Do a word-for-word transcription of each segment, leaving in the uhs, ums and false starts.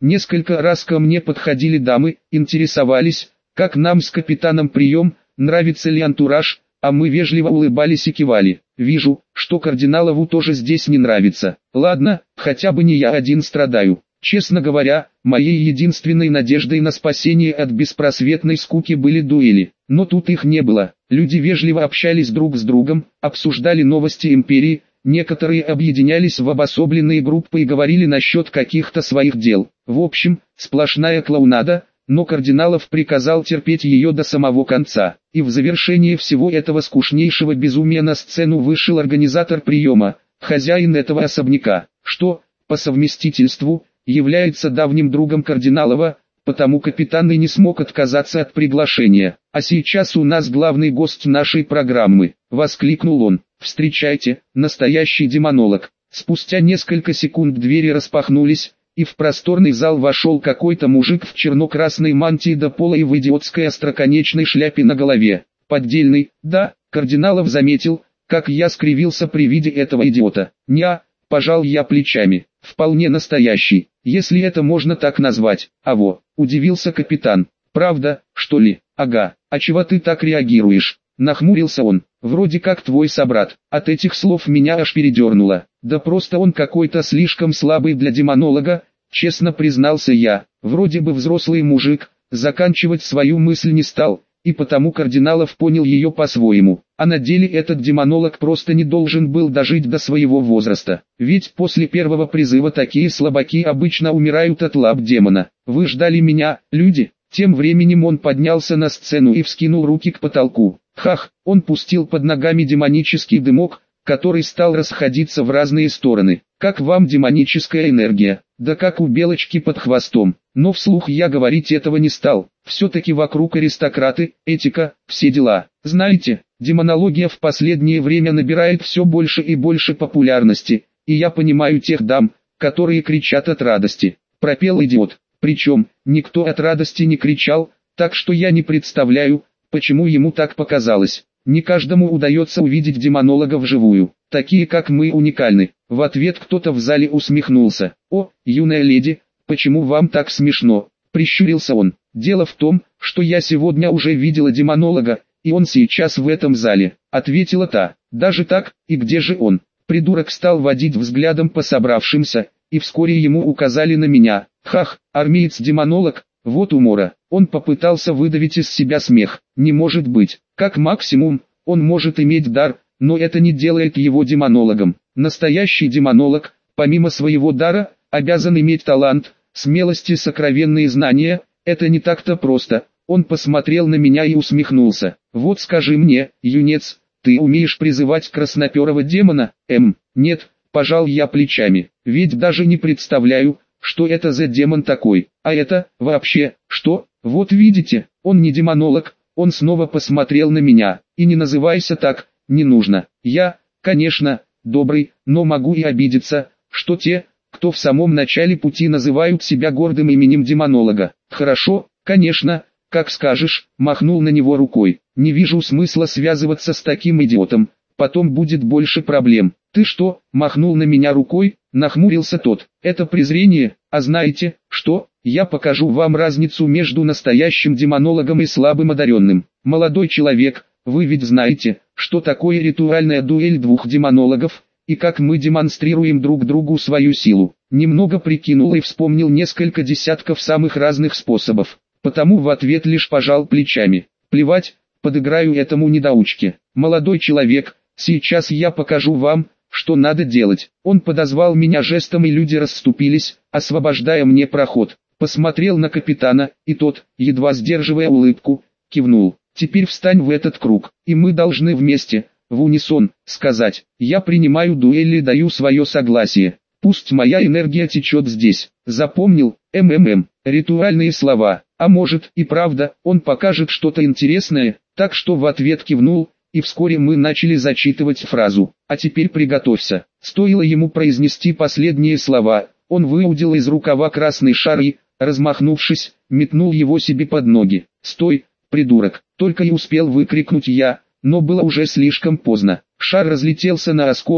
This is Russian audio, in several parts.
Несколько раз ко мне подходили дамы, интересовались, как нам с капитаном прием, нравится ли антураж, а мы вежливо улыбались и кивали. Вижу, что кардиналову тоже здесь не нравится. Ладно, хотя бы не я один страдаю. Честно говоря, моей единственной надеждой на спасение от беспросветной скуки были дуэли. Но тут их не было. Люди вежливо общались друг с другом, обсуждали новости империи, некоторые объединялись в обособленные группы и говорили насчет каких-то своих дел. В общем, сплошная клоунада, но Кардиналов приказал терпеть ее до самого конца. И в завершение всего этого скучнейшего безумия на сцену вышел организатор приема, хозяин этого особняка, что, по совместительству, является давним другом Кардиналова, потому капитан и не смог отказаться от приглашения. «А сейчас у нас главный гость нашей программы», — воскликнул он. «Встречайте, настоящий демонолог». Спустя несколько секунд двери распахнулись, и в просторный зал вошел какой-то мужик в черно-красной мантии до пола и в идиотской остроконечной шляпе на голове. Поддельный, да, Кардиналов заметил, как я скривился при виде этого идиота. «Ня», — пожал я плечами, — «вполне настоящий, если это можно так назвать». «Аво», — удивился капитан, — «правда, что ли?» «Ага, а чего ты так реагируешь?» Нахмурился он. «Вроде как твой собрат». От этих слов меня аж передернуло. «Да просто он какой-то слишком слабый для демонолога», честно признался я. Вроде бы взрослый мужик, заканчивать свою мысль не стал, и потому Кардиналов понял ее по-своему. А на деле этот демонолог просто не должен был дожить до своего возраста. Ведь после первого призыва такие слабаки обычно умирают от лап демона. «Вы ждали меня, люди?» Тем временем он поднялся на сцену и вскинул руки к потолку. Хах, он пустил под ногами демонический дымок, который стал расходиться в разные стороны. «Как вам демоническая энергия?» «Да как у белочки под хвостом». Но вслух я говорить этого не стал. Все-таки вокруг аристократы, этика, все дела. Знаете, демонология в последнее время набирает все больше и больше популярности, и я понимаю тех дам, которые кричат от радости. Пропел идиот. Причем, никто от радости не кричал, так что я не представляю, почему ему так показалось. Не каждому удается увидеть демонолога вживую. Такие как мы уникальны. В ответ кто-то в зале усмехнулся. «О, юная леди, почему вам так смешно?» Прищурился он. «Дело в том, что я сегодня уже видела демонолога, и он сейчас в этом зале», ответила та. «Даже так, и где же он?» Придурок стал водить взглядом по собравшимся, и вскоре ему указали на меня. «Хах, армеец-демонолог, вот умора». Он попытался выдавить из себя смех. «Не может быть. Как максимум, он может иметь дар, но это не делает его демонологом. Настоящий демонолог, помимо своего дара, обязан иметь талант, смелость и сокровенные знания. Это не так-то просто». Он посмотрел на меня и усмехнулся. «Вот скажи мне, юнец, ты умеешь призывать красноперого демона?» «Эм, нет», пожал я плечами, ведь даже не представляю, что это за демон такой. «А это, вообще, что?» «Вот видите, он не демонолог». Он снова посмотрел на меня. «И не называйся так, не нужно. Я, конечно, добрый, но могу и обидеться, что те, кто в самом начале пути называют себя гордым именем демонолога». «Хорошо, конечно, как скажешь», махнул на него рукой. «Не вижу смысла связываться с таким идиотом, потом будет больше проблем». «Ты что?» махнул на меня рукой, нахмурился тот. «Это презрение, а знаете, что? Я покажу вам разницу между настоящим демонологом и слабым одаренным. Молодой человек, вы ведь знаете, что такое ритуальная дуэль двух демонологов, и как мы демонстрируем друг другу свою силу». Немного прикинул и вспомнил несколько десятков самых разных способов, потому в ответ лишь пожал плечами. «Плевать, подыграю этому недоучке. Молодой человек, сейчас я покажу вам, что надо делать». Он подозвал меня жестом, и люди расступились, освобождая мне проход. Посмотрел на капитана, и тот, едва сдерживая улыбку, кивнул. «Теперь встань в этот круг, и мы должны вместе, в унисон, сказать: я принимаю дуэль и даю свое согласие. Пусть моя энергия течет здесь». Запомнил? МММ. Ритуальные слова. А может и правда, он покажет что-то интересное, так что в ответ кивнул, и вскоре мы начали зачитывать фразу. «А теперь приготовься». Стоило ему произнести последние слова, он выудил из рукава красный шар и, размахнувшись, метнул его себе под ноги. «Стой, придурок!» Только и успел выкрикнуть я, но было уже слишком поздно. Шар разлетелся на осколки,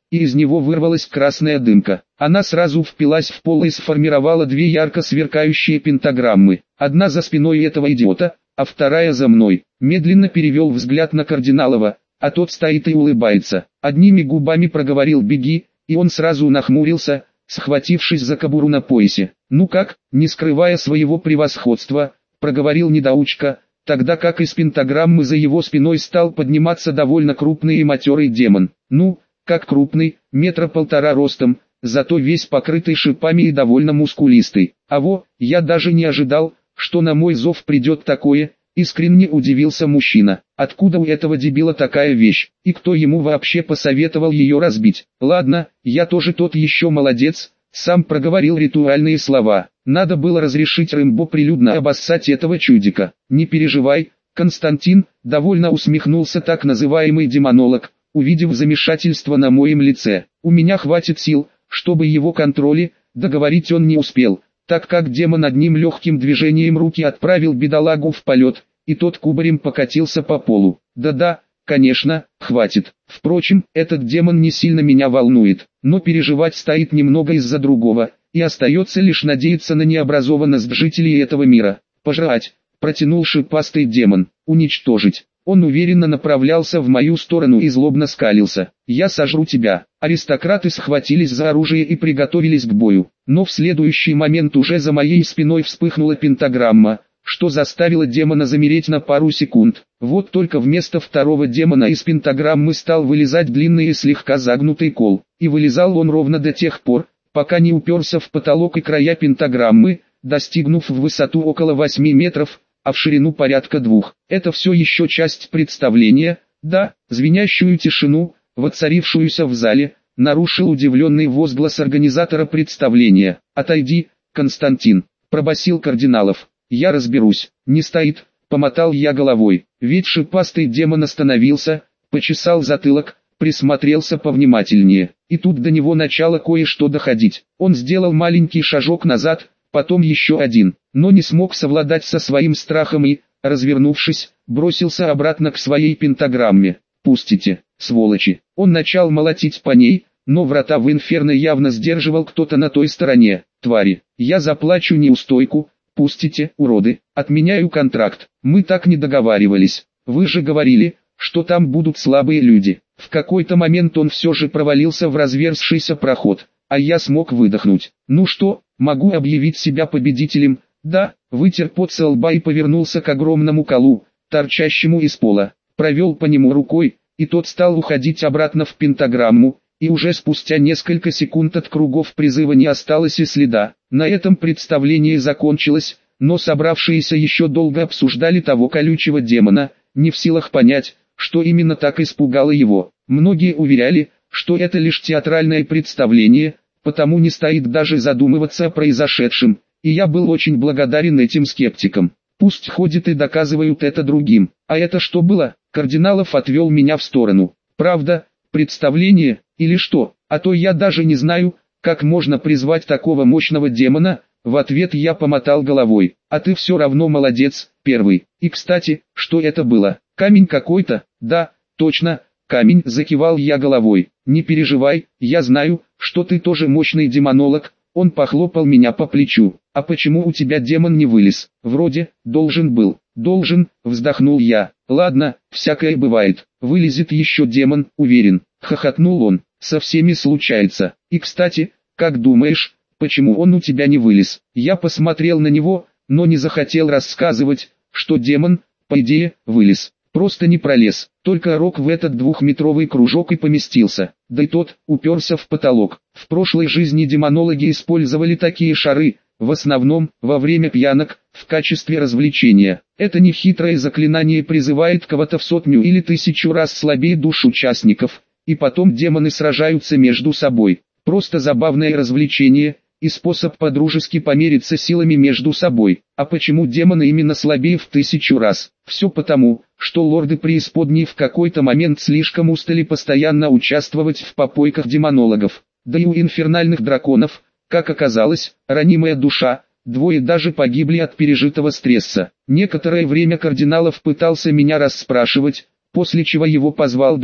и из него вырвалась красная дымка. Она сразу впилась в пол и сформировала две ярко сверкающие пентаграммы. Одна за спиной этого идиота, а вторая за мной. Медленно перевел взгляд на Кардиналова, а тот стоит и улыбается. Одними губами проговорил «беги», и он сразу нахмурился, схватившись за кобуру на поясе. «Ну как?» — не скрывая своего превосходства, проговорил недоучка, тогда как из пентаграммы за его спиной стал подниматься довольно крупный и матерый демон. Ну, как крупный, метра полтора ростом, зато весь покрытый шипами и довольно мускулистый. А во, я даже не ожидал, что на мой зов придет такое, искренне удивился мужчина. Откуда у этого дебила такая вещь, и кто ему вообще посоветовал ее разбить? Ладно, я тоже тот еще молодец, сам проговорил ритуальные слова. Надо было разрешить Рэмбо прилюдно обоссать этого чудика. Не переживай, Константин, довольно усмехнулся так называемый демонолог, увидев замешательство на моем лице. У меня хватит сил, чтобы его контроле, договорить он не успел, так как демон одним легким движением руки отправил бедолагу в полет, и тот кубарем покатился по полу. Да-да, конечно, хватит. Впрочем, этот демон не сильно меня волнует, но переживать стоит немного из-за другого, и остается лишь надеяться на необразованность жителей этого мира. Пожрать, протянул шипастый демон, уничтожить. Он уверенно направлялся в мою сторону и злобно скалился. «Я сожру тебя». Аристократы схватились за оружие и приготовились к бою. Но в следующий момент уже за моей спиной вспыхнула пентаграмма, что заставило демона замереть на пару секунд. Вот только вместо второго демона из пентаграммы стал вылезать длинный и слегка загнутый кол. И вылезал он ровно до тех пор, пока не уперся в потолок и края пентаграммы, достигнув в высоту около восьми метров, а в ширину порядка двух. Это все еще часть представления, да, звенящую тишину, воцарившуюся в зале, нарушил удивленный возглас организатора представления. «Отойди, Константин», — пробасил Кардиналов. «Я разберусь». «Не стоит», — помотал я головой, ведь шипастый демон остановился, почесал затылок, присмотрелся повнимательнее, и тут до него начало кое-что доходить. Он сделал маленький шажок назад, потом еще один, но не смог совладать со своим страхом и, развернувшись, бросился обратно к своей пентаграмме. «Пустите, сволочи!» Он начал молотить по ней, но врата в инферно явно сдерживал кто-то на той стороне. «Твари, я заплачу неустойку, пустите, уроды, отменяю контракт, мы так не договаривались, вы же говорили, что там будут слабые люди». В какой-то момент он все же провалился в разверзшийся проход, а я смог выдохнуть. «Ну что, могу объявить себя победителем?» «Да», вытер пот со лба и повернулся к огромному колу, торчащему из пола, провел по нему рукой, и тот стал уходить обратно в пентаграмму, и уже спустя несколько секунд от кругов призыва не осталось и следа. На этом представление закончилось, но собравшиеся еще долго обсуждали того колючего демона, не в силах понять, что именно так испугало его. Многие уверяли, что это лишь театральное представление, потому не стоит даже задумываться о произошедшем, и я был очень благодарен этим скептикам. Пусть ходят и доказывают это другим. А это что было? Кардиналов отвел меня в сторону. Правда, представление, или что? А то я даже не знаю, как можно призвать такого мощного демона. В ответ я помотал головой. А ты все равно молодец, первый. И кстати, что это было? Камень какой-то? Да, точно, камень, закивал я головой. Не переживай, я знаю, что ты тоже мощный демонолог. Он похлопал меня по плечу. А почему у тебя демон не вылез? Вроде, должен был. Должен, вздохнул я. Ладно, всякое бывает. Вылезет еще демон, уверен. Хохотнул он. Со всеми случается. И кстати, как думаешь, почему он у тебя не вылез? Я посмотрел на него, но не захотел рассказывать, что демон, по идее, вылез. Просто не пролез, только рог в этот двухметровый кружок и поместился, да и тот уперся в потолок. В прошлой жизни демонологи использовали такие шары, в основном, во время пьянок, в качестве развлечения. Это нехитрое заклинание призывает кого-то в сотню или тысячу раз слабее душ участников, и потом демоны сражаются между собой. Просто забавное развлечение и способ подружески помериться силами между собой. А почему демоны именно слабее в тысячу раз? Все потому, что лорды преисподней в какой-то момент слишком устали постоянно участвовать в попойках демонологов. Да и у инфернальных драконов, как оказалось, ранимая душа, двое даже погибли от пережитого стресса. Некоторое время Кардиналов пытался меня расспрашивать, после чего его позвал друг,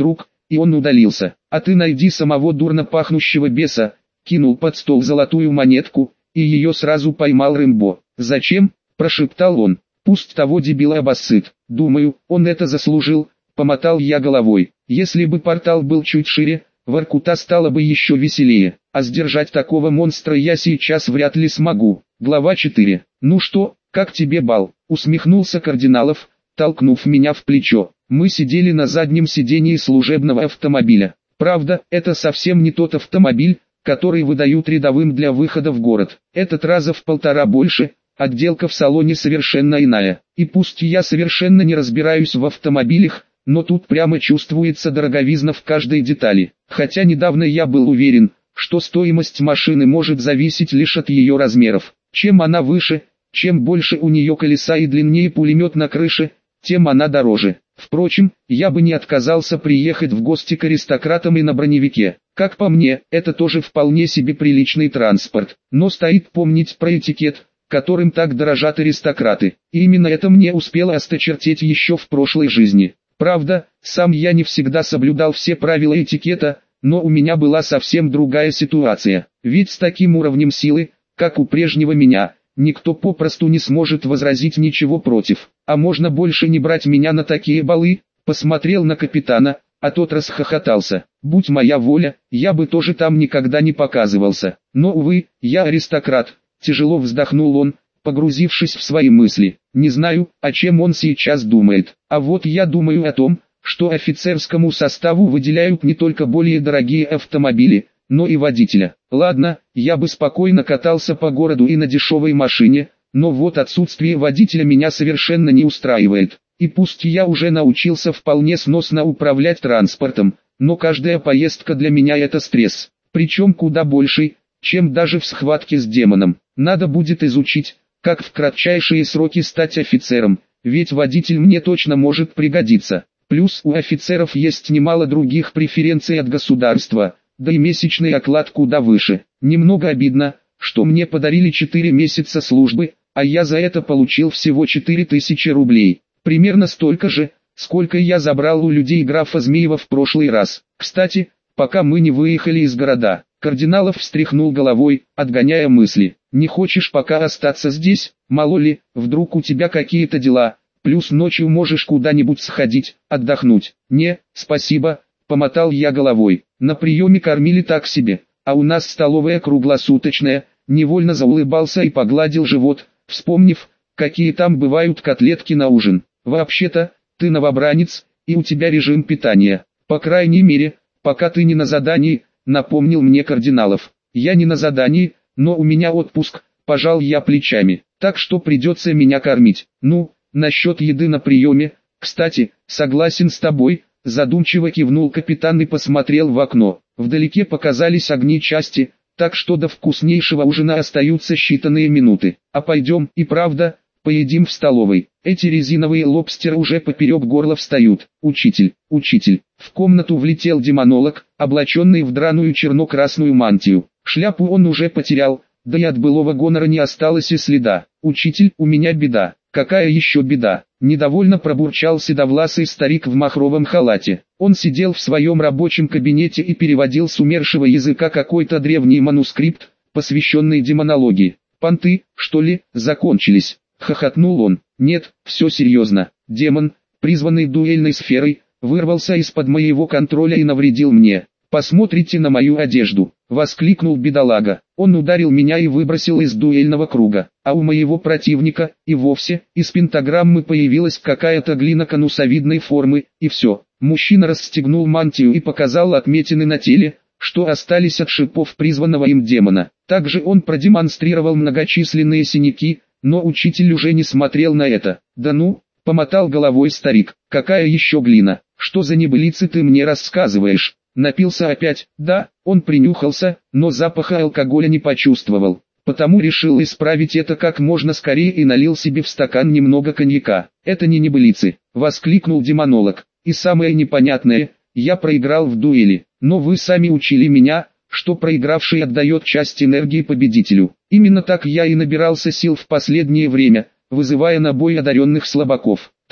и он удалился. А ты найди самого дурно пахнущего беса, кинул под стол золотую монетку, и ее сразу поймал Рэмбо. «Зачем?» – прошептал он. «Пусть того дебила обоссыт. Думаю, он это заслужил», – помотал я головой. «Если бы портал был чуть шире, Воркута стало бы еще веселее, а сдержать такого монстра я сейчас вряд ли смогу». Глава четыре. «Ну что, как тебе бал?» – усмехнулся Кардиналов, толкнув меня в плечо. Мы сидели на заднем сидении служебного автомобиля. Правда, это совсем не тот автомобиль, который выдают рядовым для выхода в город. Этот раза в полтора больше, отделка в салоне совершенно иная. И пусть я совершенно не разбираюсь в автомобилях, но тут прямо чувствуется дороговизна в каждой детали. Хотя недавно я был уверен, что стоимость машины может зависеть лишь от ее размеров. Чем она выше, чем больше у нее колеса и длиннее пулемет на крыше, тем она дороже. Впрочем, я бы не отказался приехать в гости к аристократам и на броневике. Как по мне, это тоже вполне себе приличный транспорт. Но стоит помнить про этикет, которым так дорожат аристократы. И именно это мне успело осточертеть еще в прошлой жизни. Правда, сам я не всегда соблюдал все правила этикета, но у меня была совсем другая ситуация. Ведь с таким уровнем силы, как у прежнего меня, никто попросту не сможет возразить ничего против. А можно больше не брать меня на такие балы? Посмотрел на капитана, а тот расхохотался. Будь моя воля, я бы тоже там никогда не показывался. Но, увы, я аристократ. Тяжело вздохнул он, погрузившись в свои мысли. Не знаю, о чем он сейчас думает. А вот я думаю о том, что офицерскому составу выделяют не только более дорогие автомобили, но и водителя. Ладно, я бы спокойно катался по городу и на дешевой машине, но вот отсутствие водителя меня совершенно не устраивает. И пусть я уже научился вполне сносно управлять транспортом, но каждая поездка для меня это стресс, причем куда больший, чем даже в схватке с демоном. Надо будет изучить, как в кратчайшие сроки стать офицером, ведь водитель мне точно может пригодиться. Плюс у офицеров есть немало других преференций от государства, да и месячный оклад куда выше. Немного обидно, что мне подарили четыре месяца службы, а я за это получил всего четыре тысячи рублей. Примерно столько же, сколько я забрал у людей графа Змеева в прошлый раз. Кстати, пока мы не выехали из города, Кардиналов встряхнул головой, отгоняя мысли. «Не хочешь пока остаться здесь? Мало ли, вдруг у тебя какие-то дела, плюс ночью можешь куда-нибудь сходить, отдохнуть». «Не, спасибо», — помотал я головой. «На приеме кормили так себе, а у нас столовая круглосуточная». Невольно заулыбался и погладил живот, вспомнив, какие там бывают котлетки на ужин. «Вообще-то, ты новобранец, и у тебя режим питания. По крайней мере, пока ты не на задании», — напомнил мне Кардиналов. «Я не на задании, но у меня отпуск», — пожал я плечами. «Так что придется меня кормить. Ну, насчет еды на приеме, кстати, согласен с тобой», — задумчиво кивнул капитан и посмотрел в окно. Вдалеке показались огни части, так что до вкуснейшего ужина остаются считанные минуты. А пойдем, и правда, поедим в столовой. Эти резиновые лобстеры уже поперек горла встают. Учитель, учитель. В комнату влетел демонолог, облаченный в драную черно-красную мантию. Шляпу он уже потерял, да и от былого гонора не осталось и следа. «Учитель, у меня беда». «Какая еще беда?» – недовольно пробурчал седовласый старик в махровом халате. Он сидел в своем рабочем кабинете и переводил с умершего языка какой-то древний манускрипт, посвященный демонологии. «Понты, что ли, закончились?» – хохотнул он. «Нет, все серьезно. Демон, призванный дуэльной сферой, вырвался из-под моего контроля и навредил мне. Посмотрите на мою одежду», — воскликнул бедолага. «Он ударил меня и выбросил из дуэльного круга, а у моего противника и вовсе из пентаграммы появилась какая-то глина конусовидной формы, и все». Мужчина расстегнул мантию и показал отметины на теле, что остались от шипов призванного им демона. Также он продемонстрировал многочисленные синяки, но учитель уже не смотрел на это. «Да ну», — помотал головой старик, — «какая еще глина? Что за небылицы ты мне рассказываешь?» Напился опять, да, он принюхался, но запаха алкоголя не почувствовал. Потому решил исправить это как можно скорее и налил себе в стакан немного коньяка. «Это не небылицы», — воскликнул демонолог. «И самое непонятное, я проиграл в дуэли, но вы сами учили меня, что проигравший отдает часть энергии победителю. Именно так я и набирался сил в последнее время, вызывая на бой одаренных слабаков.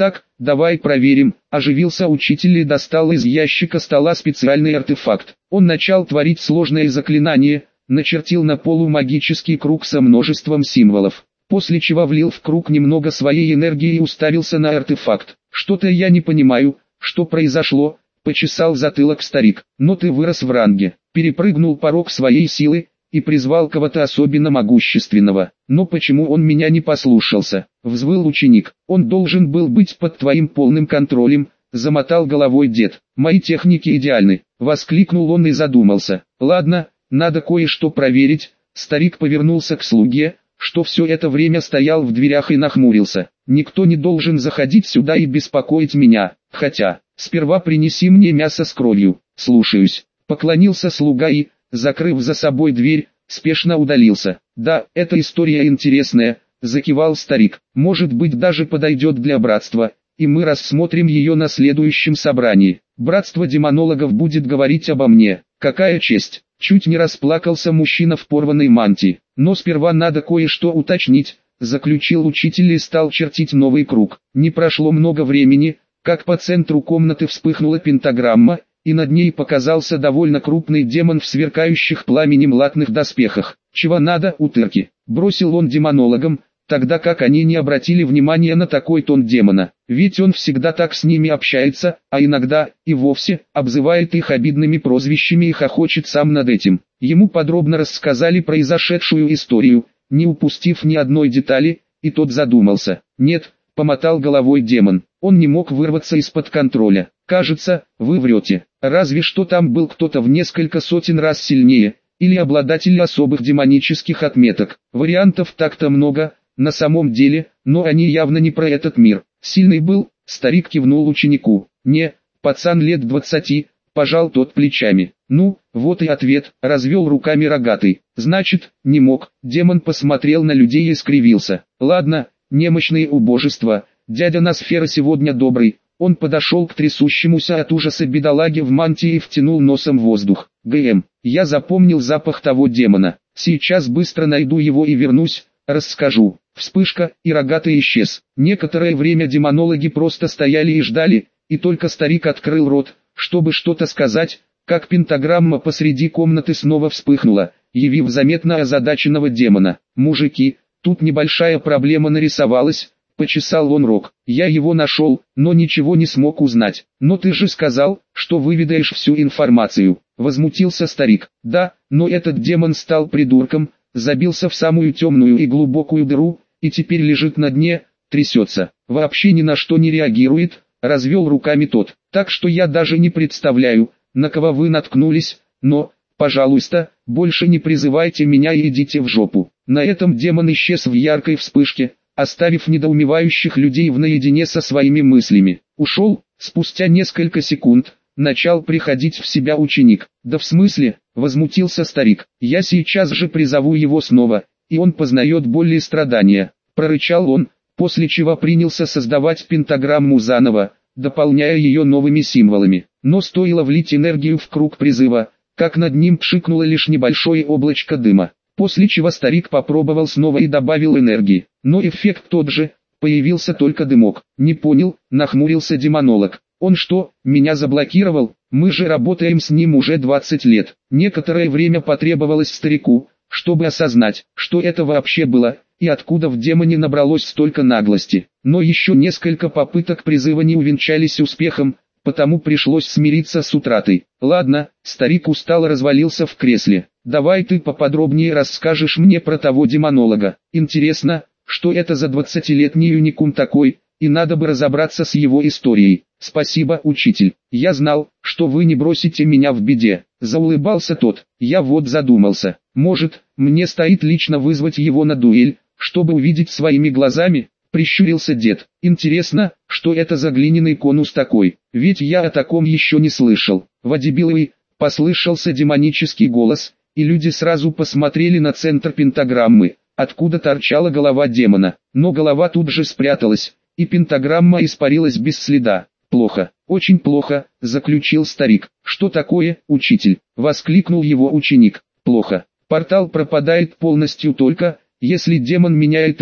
Так, давай проверим, оживился учитель и достал из ящика стола специальный артефакт. Он начал творить сложное заклинание, начертил на полу магический круг со множеством символов, после чего влил в круг немного своей энергии и уставился на артефакт. Что-то я не понимаю, что произошло, почесал затылок старик. Но ты вырос в ранге, перепрыгнул порог своей силы и призвал кого-то особенно могущественного. Но почему он меня не послушался? Взвыл ученик. Он должен был быть под твоим полным контролем, замотал головой дед. Мои техники идеальны, воскликнул он и задумался. Ладно, надо кое-что проверить. Старик повернулся к слуге, что все это время стоял в дверях и нахмурился. Никто не должен заходить сюда и беспокоить меня, хотя, сперва принеси мне мясо с кровью. Слушаюсь. Поклонился слуга и, закрыв за собой дверь, спешно удалился. Да, эта история интересная, закивал старик. Может быть, даже подойдет для братства, и мы рассмотрим ее на следующем собрании. Братство демонологов будет говорить обо мне. Какая честь! Чуть не расплакался мужчина в порванной мантии. Но сперва надо кое-что уточнить, заключил учитель и стал чертить новый круг. Не прошло много времени, как по центру комнаты вспыхнула пентаграмма, и над ней показался довольно крупный демон в сверкающих пламенем латных доспехах. «Чего надо, утырки?» — бросил он демонологам, тогда как они не обратили внимания на такой тон демона. Ведь он всегда так с ними общается, а иногда и вовсе обзывает их обидными прозвищами и хохочет сам над этим. Ему подробно рассказали произошедшую историю, не упустив ни одной детали, и тот задумался. «Нет», — помотал головой демон, — «он не мог вырваться из-под контроля. Кажется, вы врете. Разве что там был кто-то в несколько сотен раз сильнее, или обладатель особых демонических отметок. Вариантов так-то много, на самом деле, но они явно не про этот мир. Сильный был?» — старик кивнул ученику. «Не, пацан лет двадцати», — пожал тот плечами. «Ну, вот и ответ», — развел руками рогатый. «Значит, не мог». Демон посмотрел на людей и скривился. «Ладно, немощные убожества, дядя Носфера сегодня добрый». Он подошел к трясущемуся от ужаса бедолаге в мантии и втянул носом воздух. «ГМ, я запомнил запах того демона. Сейчас быстро найду его и вернусь, расскажу». Вспышка, и рогатый исчез. Некоторое время демонологи просто стояли и ждали, и только старик открыл рот, чтобы что-то сказать, как пентаграмма посреди комнаты снова вспыхнула, явив заметно озадаченного демона. «Мужики, тут небольшая проблема нарисовалась», — почесал он рог. «Я его нашел, но ничего не смог узнать». «Но ты же сказал, что выведаешь всю информацию», — возмутился старик. «Да, но этот демон стал придурком, забился в самую темную и глубокую дыру, и теперь лежит на дне, трясется, вообще ни на что не реагирует», — развел руками тот. «Так что я даже не представляю, на кого вы наткнулись, но, пожалуйста, больше не призывайте меня и идите в жопу». На этом демон исчез в яркой вспышке, оставив недоумевающих людей в наедине со своими мыслями. Ушел, спустя несколько секунд, начал приходить в себя ученик. «Да в смысле?» — возмутился старик. «Я сейчас же призову его снова, и он познает боль и страдания», — прорычал он, после чего принялся создавать пентаграмму заново, дополняя ее новыми символами. Но стоило влить энергию в круг призыва, как над ним пшикнуло лишь небольшое облачко дыма. После чего старик попробовал снова и добавил энергии. Но эффект тот же, появился только дымок. «Не понял», — нахмурился демонолог. «Он что, меня заблокировал? Мы же работаем с ним уже двадцать лет». Некоторое время потребовалось старику, чтобы осознать, что это вообще было, и откуда в демоне набралось столько наглости. Но еще несколько попыток призыва не увенчались успехом, потому пришлось смириться с утратой. «Ладно», — старик устало развалился в кресле. «Давай ты поподробнее расскажешь мне про того демонолога. Интересно, что это за двадцатилетний уникум такой, и надо бы разобраться с его историей». «Спасибо, учитель. Я знал, что вы не бросите меня в беде», — заулыбался тот. «Я вот задумался, может, мне стоит лично вызвать его на дуэль, чтобы увидеть своими глазами?» — прищурился дед. «Интересно, что это за глиняный конус такой, ведь я о таком еще не слышал». «Вадибиловый», — послышался демонический голос, и люди сразу посмотрели на центр пентаграммы, откуда торчала голова демона. Но голова тут же спряталась, и пентаграмма испарилась без следа. «Плохо, очень плохо», — заключил старик. «Что такое, учитель?» — воскликнул его ученик. «Плохо. Портал пропадает полностью только, если демон меняет имя», —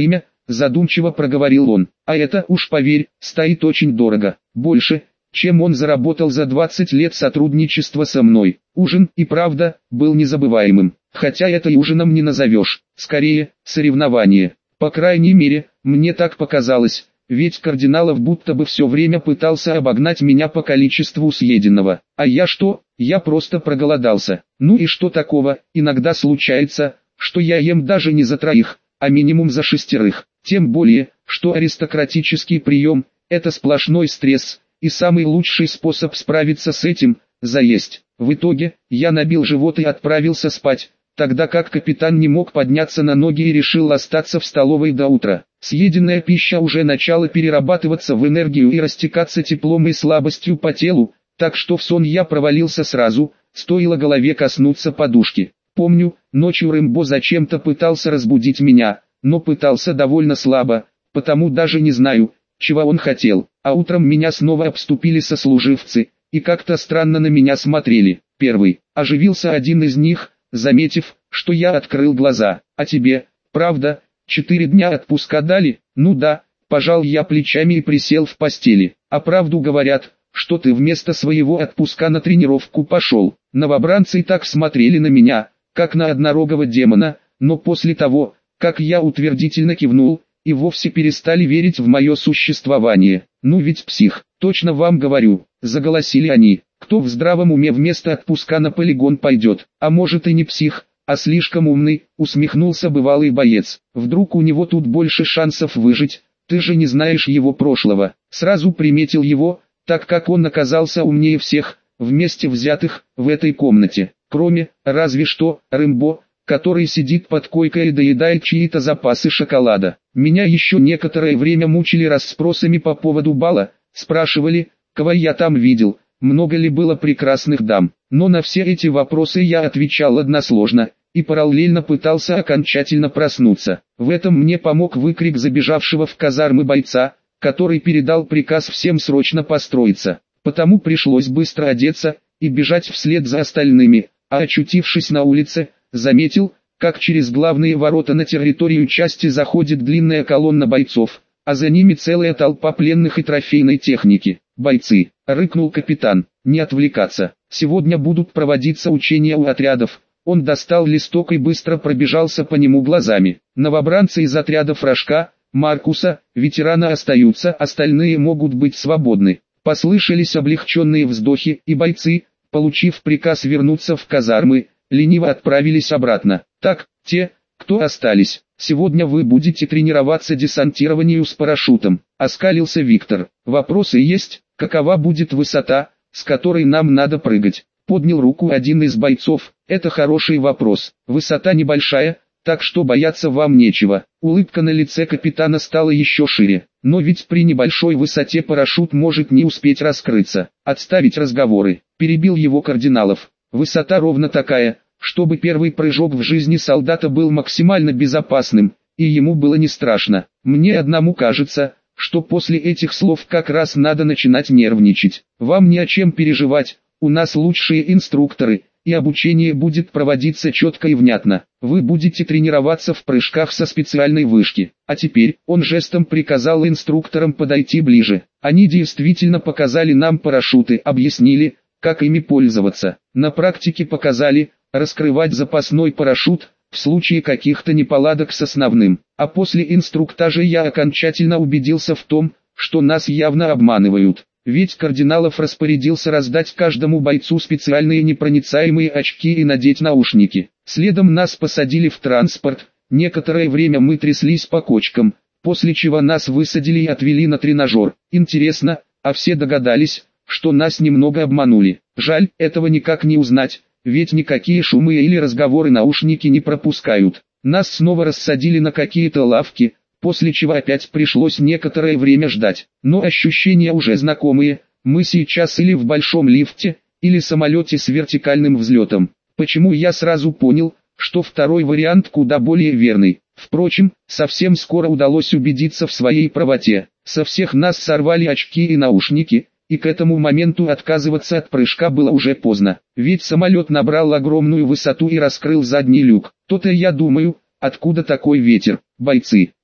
задумчиво проговорил он. А это, уж поверь, стоит очень дорого. Больше, чем он заработал за двадцать лет сотрудничества со мной. Ужин, и правда, был незабываемым. Хотя это и ужином не назовешь. Скорее, соревнование. По крайней мере, мне так показалось. Ведь Кардиналов будто бы все время пытался обогнать меня по количеству съеденного. А я что? Я просто проголодался. Ну и что такого? Иногда случается, что я ем даже не за троих, а минимум за шестерых. Тем более, что аристократический прием – это сплошной стресс, и самый лучший способ справиться с этим – заесть. В итоге, я набил живот и отправился спать, тогда как капитан не мог подняться на ноги и решил остаться в столовой до утра. Съеденная пища уже начала перерабатываться в энергию и растекаться теплом и слабостью по телу, так что в сон я провалился сразу, стоило голове коснуться подушки. Помню, ночью Рэмбо зачем-то пытался разбудить меня, но пытался довольно слабо, потому даже не знаю, чего он хотел. А утром меня снова обступили сослуживцы, и как-то странно на меня смотрели. Первый, оживился один из них, заметив, что я открыл глаза. А тебе, правда, четыре дня отпуска дали? Ну да, пожал я плечами и присел в постели. А правду говорят, что ты вместо своего отпуска на тренировку пошел. Новобранцы и так смотрели на меня, как на однорогого демона, но после того, как я утвердительно кивнул, и вовсе перестали верить в мое существование. Ну ведь псих, точно вам говорю, заголосили они. Кто в здравом уме вместо отпуска на полигон пойдет? А может и не псих, а слишком умный, усмехнулся бывалый боец. Вдруг у него тут больше шансов выжить, ты же не знаешь его прошлого. Сразу приметил его, так как он оказался умнее всех, вместе взятых, в этой комнате. Кроме, разве что, Рэмбо, который сидит под койкой и доедает чьи-то запасы шоколада. Меня еще некоторое время мучили расспросами по поводу бала, спрашивали, кого я там видел, много ли было прекрасных дам. Но на все эти вопросы я отвечал односложно, и параллельно пытался окончательно проснуться. В этом мне помог выкрик забежавшего в казармы бойца, который передал приказ всем срочно построиться. Потому пришлось быстро одеться и бежать вслед за остальными, а очутившись на улице, заметил, как через главные ворота на территорию части заходит длинная колонна бойцов, а за ними целая толпа пленных и трофейной техники. «Бойцы!» — рыкнул капитан. «Не отвлекаться. Сегодня будут проводиться учения у отрядов». Он достал листок и быстро пробежался по нему глазами. Новобранцы из отрядов Рожка, Маркуса, ветерана остаются, остальные могут быть свободны. Послышались облегченные вздохи, и бойцы, получив приказ вернуться в казармы, лениво отправились обратно. Так, те, кто остались, сегодня вы будете тренироваться десантированию с парашютом. Оскалился Виктор. Вопросы есть? Какова будет высота, с которой нам надо прыгать? Поднял руку один из бойцов. Это хороший вопрос. Высота небольшая, так что бояться вам нечего. Улыбка на лице капитана стала еще шире. Но ведь при небольшой высоте парашют может не успеть раскрыться. Отставить разговоры. Перебил его Кардиналов. Высота ровно такая, чтобы первый прыжок в жизни солдата был максимально безопасным, и ему было не страшно. Мне одному кажется, что после этих слов как раз надо начинать нервничать. Вам не о чем переживать, у нас лучшие инструкторы, и обучение будет проводиться четко и внятно. Вы будете тренироваться в прыжках со специальной вышки. А теперь, он жестом приказал инструкторам подойти ближе. Они действительно показали нам парашюты, объяснили, как ими пользоваться. На практике показали, раскрывать запасной парашют, в случае каких-то неполадок с основным. А после инструктажа я окончательно убедился в том, что нас явно обманывают. Ведь Кардиналов распорядился раздать каждому бойцу специальные непроницаемые очки и надеть наушники. Следом нас посадили в транспорт, некоторое время мы тряслись по кочкам, после чего нас высадили и отвели на тренажер. Интересно, а все догадались, что нас немного обманули. Жаль, этого никак не узнать. Ведь никакие шумы или разговоры наушники не пропускают. Нас снова рассадили на какие-то лавки, после чего опять пришлось некоторое время ждать. Но ощущения уже знакомые, мы сейчас или в большом лифте, или самолете с вертикальным взлетом. Почему я сразу понял, что второй вариант куда более верный. Впрочем, совсем скоро удалось убедиться в своей правоте. Со всех нас сорвали очки и наушники. И к этому моменту отказываться от прыжка было уже поздно, ведь самолет набрал огромную высоту и раскрыл задний люк. То-то я думаю, откуда такой ветер. Бойцы,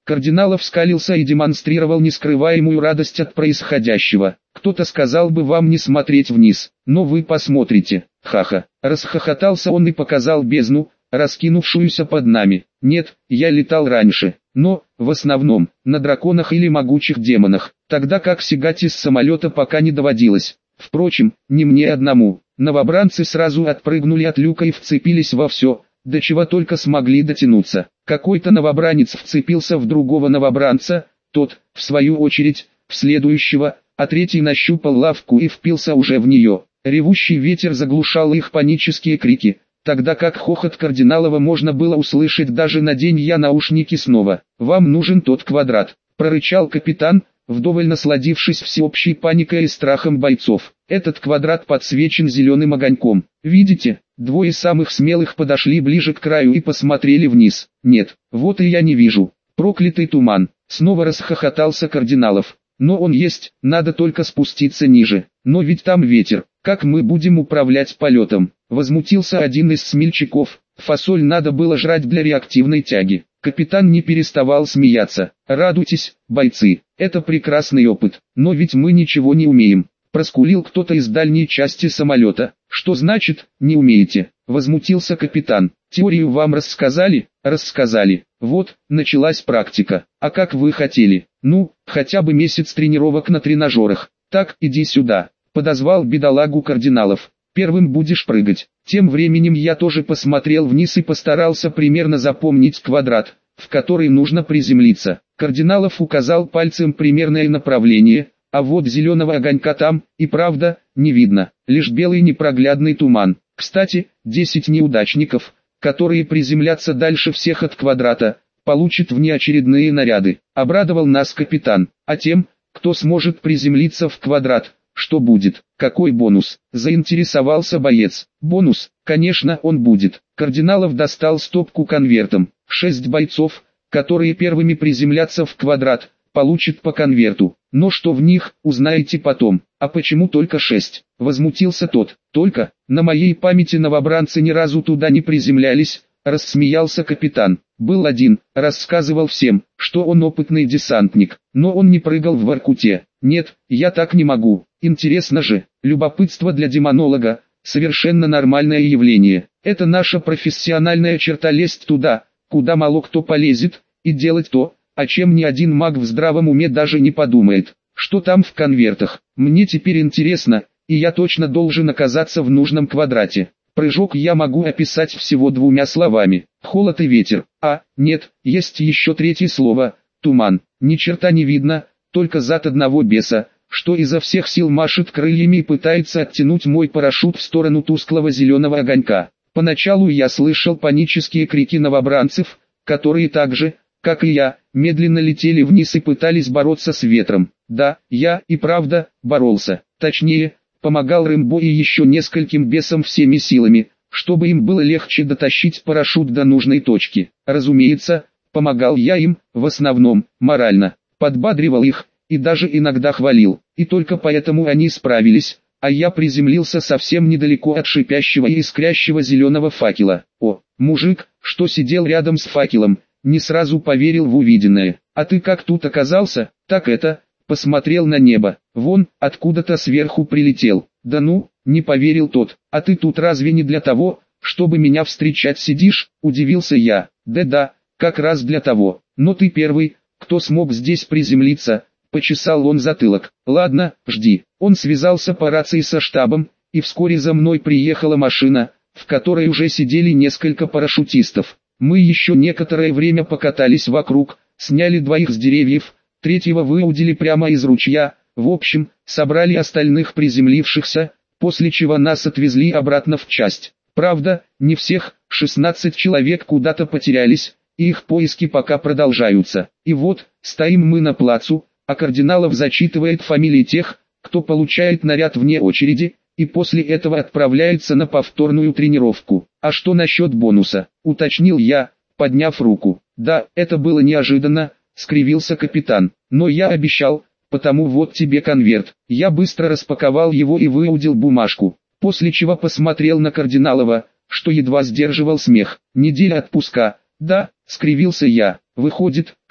Кардиналов скалился и демонстрировал нескрываемую радость от происходящего. Кто-то сказал бы вам не смотреть вниз, но вы посмотрите. Ха-ха. Расхохотался он и показал бездну, раскинувшуюся под нами. Нет, я летал раньше, но, в основном, на драконах или могучих демонах, тогда как сигать из самолета пока не доводилось. Впрочем, не мне одному. Новобранцы сразу отпрыгнули от люка и вцепились во все, до чего только смогли дотянуться. Какой-то новобранец вцепился в другого новобранца, тот, в свою очередь, в следующего, а третий нащупал лавку и впился уже в нее. Ревущий ветер заглушал их панические крики, тогда как хохот Кардиналова можно было услышать даже надень я наушники снова. «Вам нужен тот квадрат», — прорычал капитан, вдоволь насладившись всеобщей паникой и страхом бойцов. «Этот квадрат подсвечен зеленым огоньком. Видите?» Двое самых смелых подошли ближе к краю и посмотрели вниз. «Нет, вот и я не вижу. Проклятый туман!» Снова расхохотался Кардиналов. «Но он есть, надо только спуститься ниже. Но ведь там ветер. Как мы будем управлять полетом?» Возмутился один из смельчаков. «Фасоль надо было жрать для реактивной тяги». Капитан не переставал смеяться. «Радуйтесь, бойцы, это прекрасный опыт, но ведь мы ничего не умеем». Проскулил кто-то из дальней части самолета. «Что значит, не умеете?» Возмутился капитан. «Теорию вам рассказали?» «Рассказали. Вот, началась практика. А как вы хотели? Ну, хотя бы месяц тренировок на тренажерах. Так, иди сюда». Подозвал бедолагу Кардиналов. «Первым будешь прыгать». Тем временем я тоже посмотрел вниз и постарался примерно запомнить квадрат, в который нужно приземлиться. Кардиналов указал пальцем примерное направление, а вот зеленого огонька там, и правда, не видно, лишь белый непроглядный туман. Кстати, десять неудачников, которые приземлятся дальше всех от квадрата, получат внеочередные наряды. Обрадовал нас капитан. А тем, кто сможет приземлиться в квадрат, что будет? Какой бонус? Заинтересовался боец. Бонус, конечно, он будет. Кардиналов достал стопку конвертом. Шесть бойцов, которые первыми приземлятся в квадрат, получат по конверту. Но что в них, узнаете потом. А почему только шесть? Возмутился тот. Только, на моей памяти новобранцы ни разу туда не приземлялись, рассмеялся капитан. Был один, рассказывал всем, что он опытный десантник, но он не прыгал в Воркуте. Нет, я так не могу. Интересно же, любопытство для демонолога, совершенно нормальное явление. Это наша профессиональная черта — лезть туда, куда мало кто полезет, и делать то, о чем ни один маг в здравом уме даже не подумает. Что там в конвертах? Мне теперь интересно, и я точно должен оказаться в нужном квадрате. Прыжок я могу описать всего двумя словами. Холод и ветер. А, нет, есть еще третье слово. Туман. Ни черта не видно, только зад одного беса, что изо всех сил машет крыльями и пытается оттянуть мой парашют в сторону тусклого зеленого огонька. Поначалу я слышал панические крики новобранцев, которые так же, как и я, медленно летели вниз и пытались бороться с ветром. Да, я и правда боролся. Точнее, помогал Рэмбо и еще нескольким бесам всеми силами, чтобы им было легче дотащить парашют до нужной точки. Разумеется, помогал я им, в основном, морально. Подбадривал их, и даже иногда хвалил. И только поэтому они справились, а я приземлился совсем недалеко от шипящего и искрящего зеленого факела. О, мужик, что сидел рядом с факелом, не сразу поверил в увиденное. «А ты как тут оказался?» «Так это...» Посмотрел на небо. «Вон, откуда-то сверху прилетел». «Да ну», не поверил тот. «А ты тут разве не для того, чтобы меня встречать сидишь?» Удивился я. «Да-да, как раз для того. Но ты первый, кто смог здесь приземлиться». Почесал он затылок. «Ладно, жди». Он связался по рации со штабом, и вскоре за мной приехала машина, в которой уже сидели несколько парашютистов. Мы еще некоторое время покатались вокруг, сняли двоих с деревьев, третьего выудили прямо из ручья, в общем, собрали остальных приземлившихся, после чего нас отвезли обратно в часть. Правда, не всех, шестнадцать человек куда-то потерялись, и их поиски пока продолжаются. И вот, стоим мы на плацу, а Кардиналов зачитывает фамилии тех, кто получает наряд вне очереди, и после этого отправляется на повторную тренировку. «А что насчет бонуса?» — уточнил я, подняв руку. «Да, это было неожиданно», — скривился капитан. «Но я обещал, потому вот тебе конверт». Я быстро распаковал его и выудил бумажку, после чего посмотрел на Кардиналова, что едва сдерживал смех. «Неделя отпуска». «Да», — скривился я. «Выходит,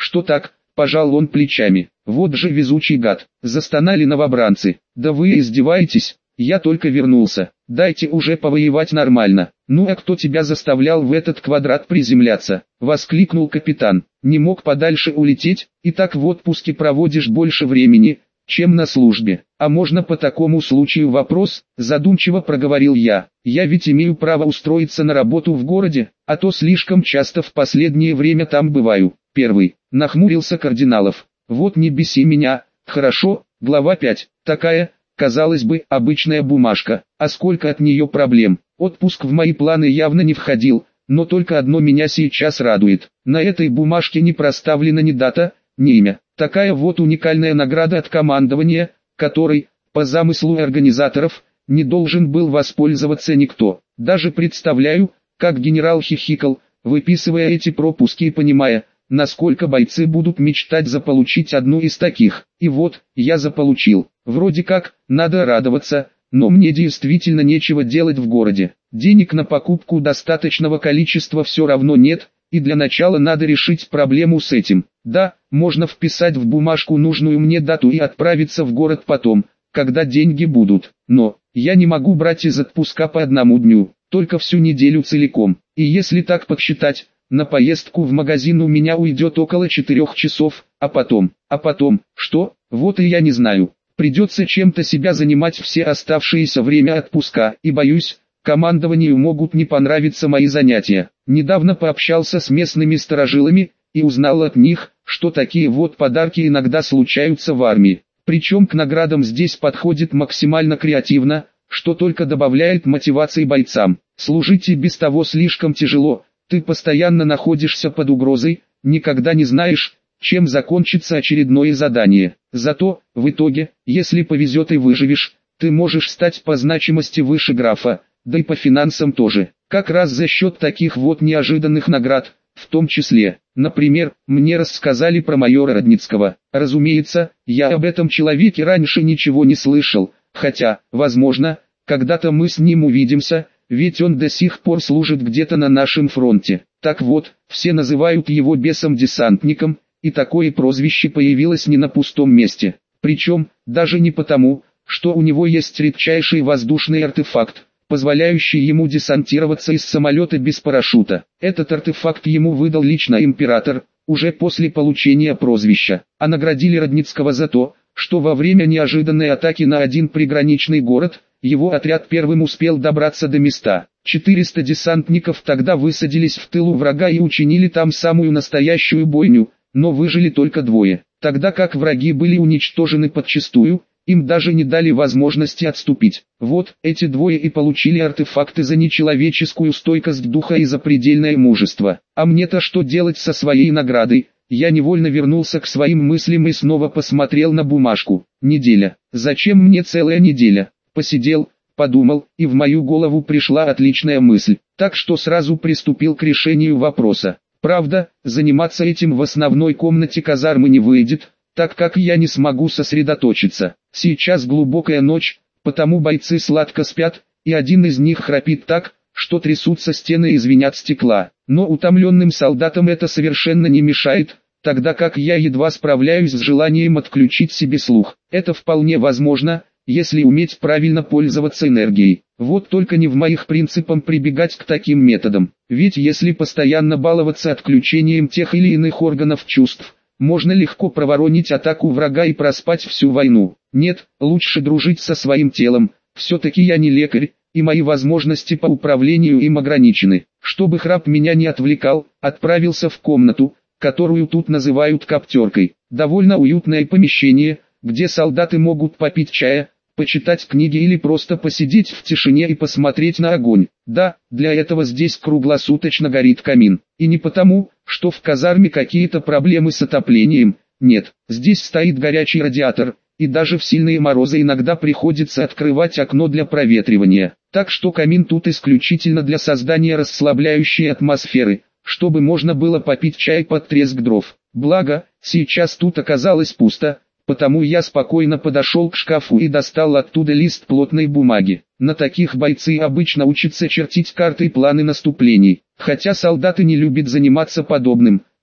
Что так? Пожал он плечами. Вот же везучий гад. Застонали новобранцы. Да вы издеваетесь? Я только вернулся. Дайте уже повоевать нормально. Ну а кто тебя заставлял в этот квадрат приземляться? Воскликнул капитан. Не мог подальше улететь? И так в отпуске проводишь больше времени, чем на службе. А можно по такому случаю вопрос? Задумчиво проговорил я. Я ведь имею право устроиться на работу в городе, а то слишком часто в последнее время там бываю. Первый. Нахмурился Кардиналов. Вот не беси меня. Хорошо. Глава пять. Такая, казалось бы, обычная бумажка. А сколько от нее проблем. Отпуск в мои планы явно не входил, но только одно меня сейчас радует. На этой бумажке не проставлена ни дата, ни имя. Такая вот уникальная награда от командования, которой, по замыслу организаторов, не должен был воспользоваться никто. Даже представляю, как генерал хихикал, выписывая эти пропуски и понимая, насколько бойцы будут мечтать заполучить одну из таких. И вот, я заполучил. Вроде как, надо радоваться, но мне действительно нечего делать в городе. Денег на покупку достаточного количества все равно нет, и для начала надо решить проблему с этим. Да, можно вписать в бумажку нужную мне дату и отправиться в город потом, когда деньги будут. Но, я не могу брать из отпуска по одному дню, только всю неделю целиком. И если так подсчитать, на поездку в магазин у меня уйдет около четырех часов, а потом, а потом, что? Вот и я не знаю. Придется чем-то себя занимать все оставшееся время отпуска, и боюсь, командованию могут не понравиться мои занятия. Недавно пообщался с местными старожилами, и узнал от них, что такие вот подарки иногда случаются в армии. Причем к наградам здесь подходит максимально креативно, что только добавляет мотивации бойцам. Служить и без того слишком тяжело. Ты постоянно находишься под угрозой, никогда не знаешь, чем закончится очередное задание. Зато, в итоге, если повезет и выживешь, ты можешь стать по значимости выше графа, да и по финансам тоже. Как раз за счет таких вот неожиданных наград, в том числе, например, мне рассказали про майора Родницкого. Разумеется, я об этом человеке раньше ничего не слышал, хотя, возможно, когда-то мы с ним увидимся, ведь он до сих пор служит где-то на нашем фронте. Так вот, все называют его бесом-десантником, и такое прозвище появилось не на пустом месте. Причем, даже не потому, что у него есть редчайший воздушный артефакт, позволяющий ему десантироваться из самолета без парашюта. Этот артефакт ему выдал лично император, уже после получения прозвища. А наградили Родницкого за то, что во время неожиданной атаки на один приграничный город, его отряд первым успел добраться до места. четыреста десантников тогда высадились в тылу врага и учинили там самую настоящую бойню, но выжили только двое. Тогда как враги были уничтожены подчистую, им даже не дали возможности отступить. Вот, эти двое и получили артефакты за нечеловеческую стойкость духа и запредельное мужество. А мне-то что делать со своей наградой? Я невольно вернулся к своим мыслям и снова посмотрел на бумажку. Неделя. Зачем мне целая неделя? Посидел, подумал, и в мою голову пришла отличная мысль. Так что сразу приступил к решению вопроса. Правда, заниматься этим в основной комнате казармы не выйдет, так как я не смогу сосредоточиться. Сейчас глубокая ночь, потому бойцы сладко спят, и один из них храпит так, что трясутся стены и звенят стекла. Но утомленным солдатам это совершенно не мешает, тогда как я едва справляюсь с желанием отключить себе слух. Это вполне возможно, если уметь правильно пользоваться энергией. Вот только не в моих принципах прибегать к таким методам. Ведь если постоянно баловаться отключением тех или иных органов чувств, можно легко проворонить атаку врага и проспать всю войну. Нет, лучше дружить со своим телом. Все-таки я не лекарь, и мои возможности по управлению им ограничены. Чтобы храп меня не отвлекал, отправился в комнату, которую тут называют коптеркой. Довольно уютное помещение, где солдаты могут попить чая, почитать книги или просто посидеть в тишине и посмотреть на огонь. Да, для этого здесь круглосуточно горит камин. И не потому, что в казарме какие-то проблемы с отоплением. Нет, здесь стоит горячий радиатор, и даже в сильные морозы иногда приходится открывать окно для проветривания. Так что камин тут исключительно для создания расслабляющей атмосферы, чтобы можно было попить чай под треск дров. Благо, сейчас тут оказалось пусто, потому я спокойно подошел к шкафу и достал оттуда лист плотной бумаги. На таких бойцы обычно учатся чертить карты и планы наступлений. Хотя солдаты не любят заниматься подобным,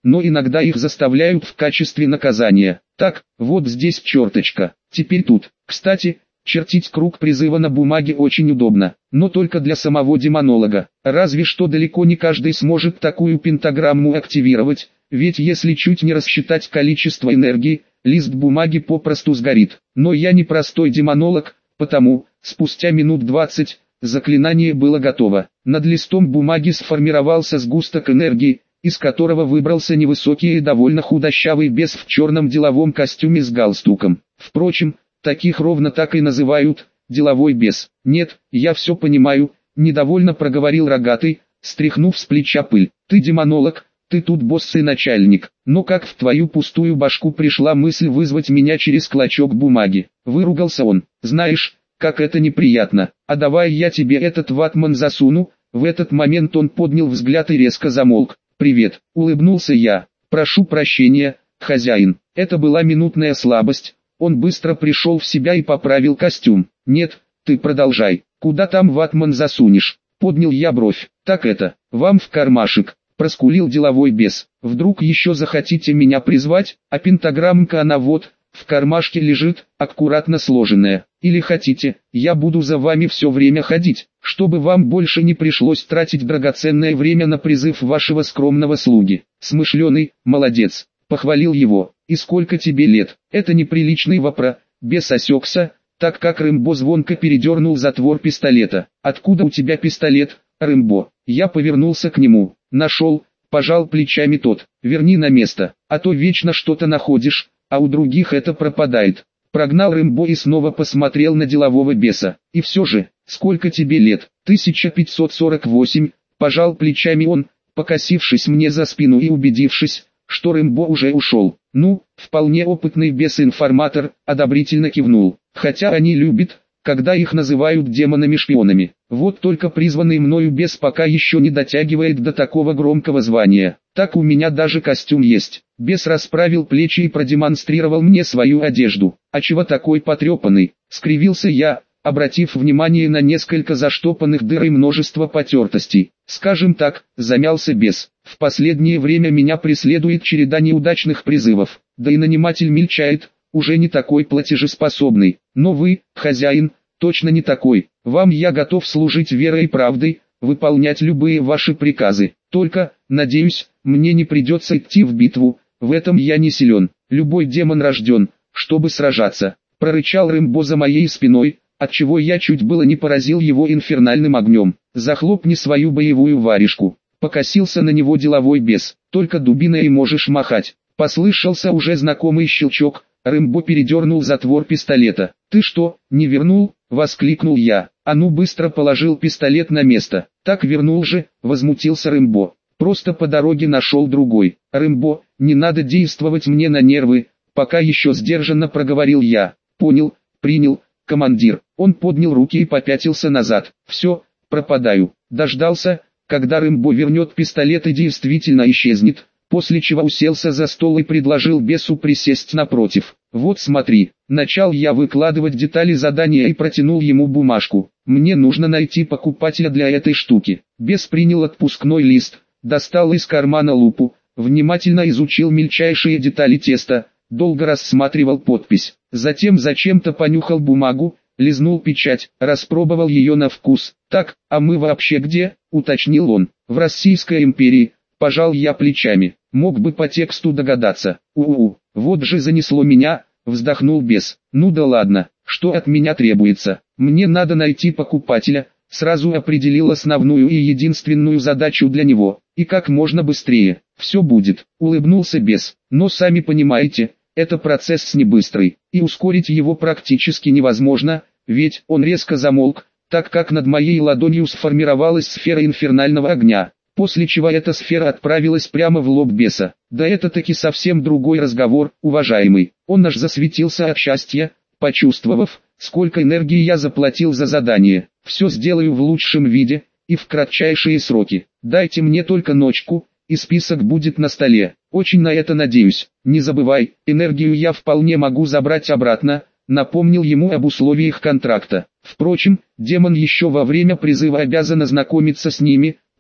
но иногда их заставляют в качестве наказания. Так, вот здесь черточка, теперь тут. Кстати, чертить круг призыва на бумаге очень удобно, но только для самого демонолога. Разве что далеко не каждый сможет такую пентаграмму активировать, ведь если чуть не рассчитать количество энергии, лист бумаги попросту сгорит. Но я не простой демонолог, потому, спустя минут двадцать, заклинание было готово. Над листом бумаги сформировался сгусток энергии, из которого выбрался невысокий и довольно худощавый бес в черном деловом костюме с галстуком. Впрочем, таких ровно так и называют, деловой бес. Нет, я все понимаю, недовольно проговорил рогатый, стряхнув с плеча пыль. Ты демонолог, ты тут босс и начальник, но как в твою пустую башку пришла мысль вызвать меня через клочок бумаги? Выругался он. Знаешь, как это неприятно, а давай я тебе этот ватман засуну. В этот момент он поднял взгляд и резко замолк. «Привет», — улыбнулся я. «Прошу прощения, хозяин». Это была минутная слабость. Он быстро пришел в себя и поправил костюм. «Нет, ты продолжай. Куда там ватман засунешь?» Поднял я бровь. «Так это, вам в кармашек», — проскулил деловой бес. «Вдруг еще захотите меня призвать, а пентаграммка она вот, в кармашке лежит, аккуратно сложенная. Или хотите, я буду за вами все время ходить, чтобы вам больше не пришлось тратить драгоценное время на призыв вашего скромного слуги». Смышленый, молодец, похвалил его. «И сколько тебе лет?» Это неприличный вопра. Бес осекся, так как Рэмбо звонко передернул затвор пистолета. «Откуда у тебя пистолет, Рэмбо?» Я повернулся к нему. «Нашел», пожал плечами тот. «Верни на место, а то вечно что-то находишь, а у других это пропадает». Прогнал Рэмбо и снова посмотрел на делового беса. «И все же, сколько тебе лет?» тысяча пятьсот сорок восемь, пожал плечами он, покосившись мне за спину и убедившись, что Рэмбо уже ушел. «Ну, вполне опытный бес-информатор», одобрительно кивнул. «Хотя они любят, когда их называют демонами-шпионами. Вот только призванный мною бес пока еще не дотягивает до такого громкого звания. Так у меня даже костюм есть». Бес расправил плечи и продемонстрировал мне свою одежду. «А чего такой потрепанный?» — скривился я, обратив внимание на несколько заштопанных дыр и множество потертостей. «Скажем так», — замялся бес, — «в последнее время меня преследует череда неудачных призывов, да и наниматель мельчает, уже не такой платежеспособный. Но вы, хозяин, точно не такой. Вам я готов служить верой и правдой, выполнять любые ваши приказы. Только, надеюсь, мне не придется идти в битву, в этом я не силен. Любой демон рожден, чтобы сражаться», — прорычал Рэмбо за моей спиной, отчего я чуть было не поразил его инфернальным огнем. «Захлопни свою боевую варежку», — покосился на него деловой бес. «Только дубиной можешь махать». Послышался уже знакомый щелчок. Рэмбо передернул затвор пистолета. «Ты что, не вернул?» — воскликнул я. «А ну быстро положил пистолет на место». «Так вернул же», — возмутился Рэмбо. «Просто по дороге нашел другой». «Рэмбо, не надо действовать мне на нервы», — пока еще сдержанно проговорил я. «Понял, принял, командир». Он поднял руки и попятился назад. «Все, пропадаю». Дождался, когда Рэмбо вернет пистолет и действительно исчезнет, после чего уселся за стол и предложил бесу присесть напротив. «Вот смотри». Начал я выкладывать детали задания и протянул ему бумажку. «Мне нужно найти покупателя для этой штуки». Бес принял отпускной лист, достал из кармана лупу, внимательно изучил мельчайшие детали теста, долго рассматривал подпись. Затем зачем-то понюхал бумагу, лизнул печать, распробовал ее на вкус. «Так, а мы вообще где?» — уточнил он. «В Российской империи». Пожал я плечами. Мог бы по тексту догадаться. «У-у, вот же занесло меня», — вздохнул бес. «Ну да ладно, что от меня требуется? Мне надо найти покупателя». Сразу определил основную и единственную задачу для него. «И как можно быстрее. Все будет», — улыбнулся бес. «Но сами понимаете, это процесс не быстрый, и ускорить его практически невозможно, ведь...» Он резко замолк, так как над моей ладонью сформировалась сфера инфернального огня, после чего эта сфера отправилась прямо в лоб беса. «Да это таки совсем другой разговор, уважаемый». Он аж засветился от счастья, почувствовав, сколько энергии я заплатил за задание. «Все сделаю в лучшем виде, и в кратчайшие сроки. Дайте мне только ночку, и список будет на столе. Очень на это надеюсь. Не забывай, энергию я вполне могу забрать обратно», — напомнил ему об условиях контракта. «Впрочем, демон еще во время призыва обязан ознакомиться с ними»,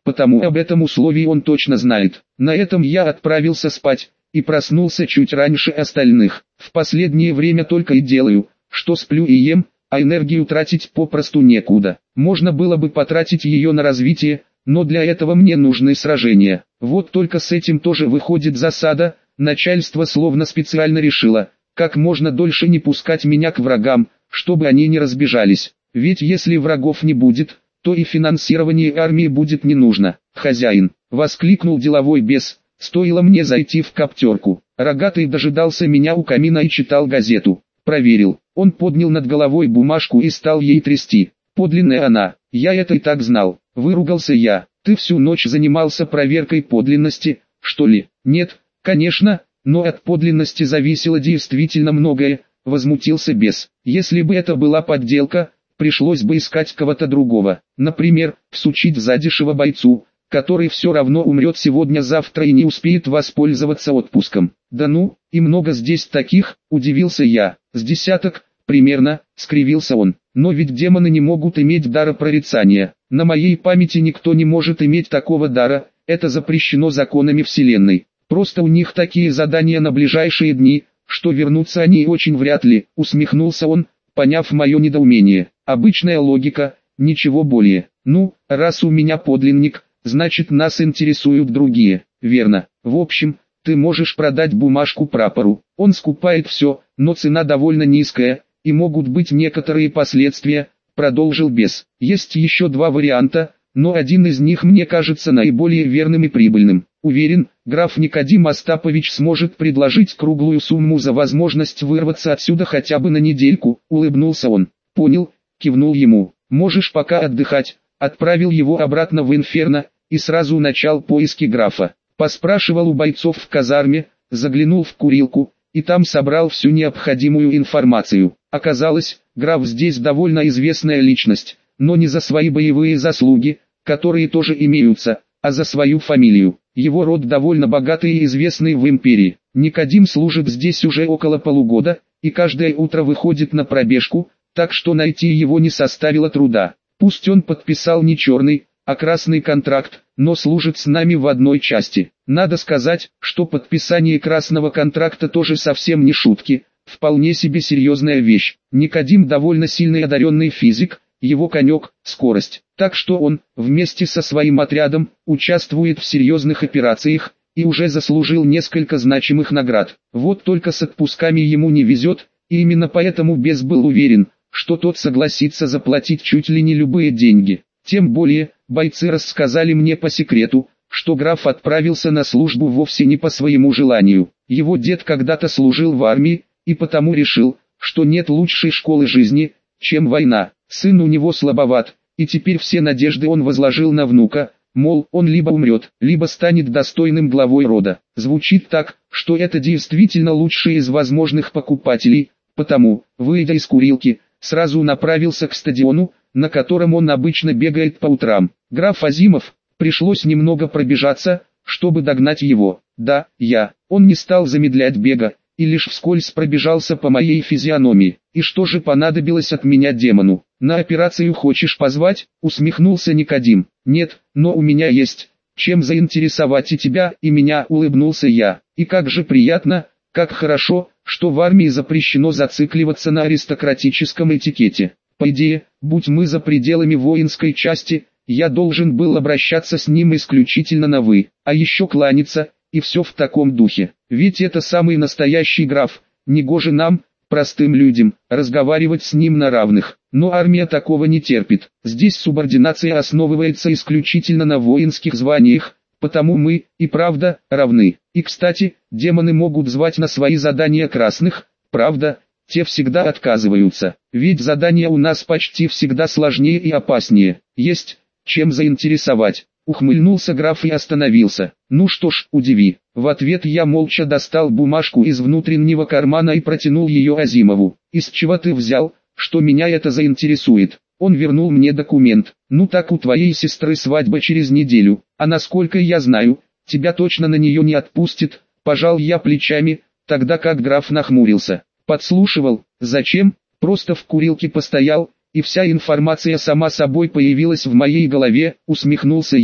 потому об этом условии он точно знает. На этом я отправился спать, и проснулся чуть раньше остальных. В последнее время только и делаю, что сплю и ем, а энергию тратить попросту некуда. Можно было бы потратить ее на развитие, но для этого мне нужны сражения. Вот только с этим тоже выходит засада, начальство словно специально решило, как можно дольше не пускать меня к врагам, чтобы они не разбежались. Ведь если врагов не будет, то и финансирование армии будет не нужно. «Хозяин!» — воскликнул деловой бес, стоило мне зайти в коптерку. Рогатый дожидался меня у камина и читал газету. Проверил. Он поднял над головой бумажку и стал ей трясти. Подлинная она. Я это и так знал. Выругался я. Ты всю ночь занимался проверкой подлинности, что ли? Нет, конечно, но от подлинности зависело действительно многое, возмутился бес. Если бы это была подделка, пришлось бы искать кого-то другого. Например, всучить задешево бойцу, который все равно умрет сегодня-завтра и не успеет воспользоваться отпуском. Да ну, и много здесь таких, удивился я. С десяток, примерно, скривился он. Но ведь демоны не могут иметь дара прорицания. На моей памяти никто не может иметь такого дара, это запрещено законами Вселенной. Просто у них такие задания на ближайшие дни, что вернутся они очень вряд ли, усмехнулся он, поняв мое недоумение. Обычная логика, ничего более. Ну, раз у меня подлинник, значит нас интересуют другие, верно. В общем, ты можешь продать бумажку прапору. Он скупает все, но цена довольно низкая, и могут быть некоторые последствия, продолжил бес. Есть еще два варианта, но один из них мне кажется наиболее верным и прибыльным. Уверен, граф Никодим Остапович сможет предложить круглую сумму за возможность вырваться отсюда хотя бы на недельку, улыбнулся он. Понял, кивнул ему. Можешь пока отдыхать. Отправил его обратно в Инферно, и сразу начал поиски графа. Поспрашивал у бойцов в казарме, заглянул в курилку, и там собрал всю необходимую информацию. Оказалось, граф здесь довольно известная личность, но не за свои боевые заслуги, которые тоже имеются, а за свою фамилию. Его род довольно богатый и известный в империи. Никодим служит здесь уже около полугода, и каждое утро выходит на пробежку, так что найти его не составило труда. Пусть он подписал не черный, а красный контракт, но служит с нами в одной части. Надо сказать, что подписание красного контракта тоже совсем не шутки, вполне себе серьезная вещь. Никодим довольно сильный одаренный физик, его конек – скорость. Так что он, вместе со своим отрядом, участвует в серьезных операциях, и уже заслужил несколько значимых наград. Вот только с отпусками ему не везет, и именно поэтому бес был уверен, что тот согласится заплатить чуть ли не любые деньги. Тем более, бойцы рассказали мне по секрету, что граф отправился на службу вовсе не по своему желанию. Его дед когда-то служил в армии, и потому решил, что нет лучшей школы жизни, чем война. Сын у него слабоват, и теперь все надежды он возложил на внука, мол, он либо умрет, либо станет достойным главой рода. Звучит так, что это действительно лучший из возможных покупателей, потому, выйдя из курилки, сразу направился к стадиону, на котором он обычно бегает по утрам. Граф Азимов, пришлось немного пробежаться, чтобы догнать его. Да, я. Он не стал замедлять бега, и лишь вскользь пробежался по моей физиономии. И что же понадобилось от меня демону? На операцию хочешь позвать? Усмехнулся Никодим. Нет, но у меня есть, чем заинтересовать и тебя, и меня, улыбнулся я. И как же приятно, как хорошо, что в армии запрещено зацикливаться на аристократическом этикете. По идее, будь мы за пределами воинской части, я должен был обращаться с ним исключительно на «вы», а еще кланяться, и все в таком духе. Ведь это самый настоящий граф, негоже нам, простым людям, разговаривать с ним на равных. Но армия такого не терпит. Здесь субординация основывается исключительно на воинских званиях, потому мы, и правда, равны. И кстати, демоны могут звать на свои задания красных, правда, те всегда отказываются. Ведь задания у нас почти всегда сложнее и опаснее. Есть, чем заинтересовать. Ухмыльнулся граф и остановился. Ну что ж, удиви. В ответ я молча достал бумажку из внутреннего кармана и протянул ее Азимову. Из чего ты взял, что меня это заинтересует? Он вернул мне документ. Ну так у твоей сестры свадьба через неделю, а насколько я знаю, тебя точно на нее не отпустит. Пожал я плечами, тогда как граф нахмурился. Подслушивал, зачем, просто в курилке постоял, и вся информация сама собой появилась в моей голове, усмехнулся я.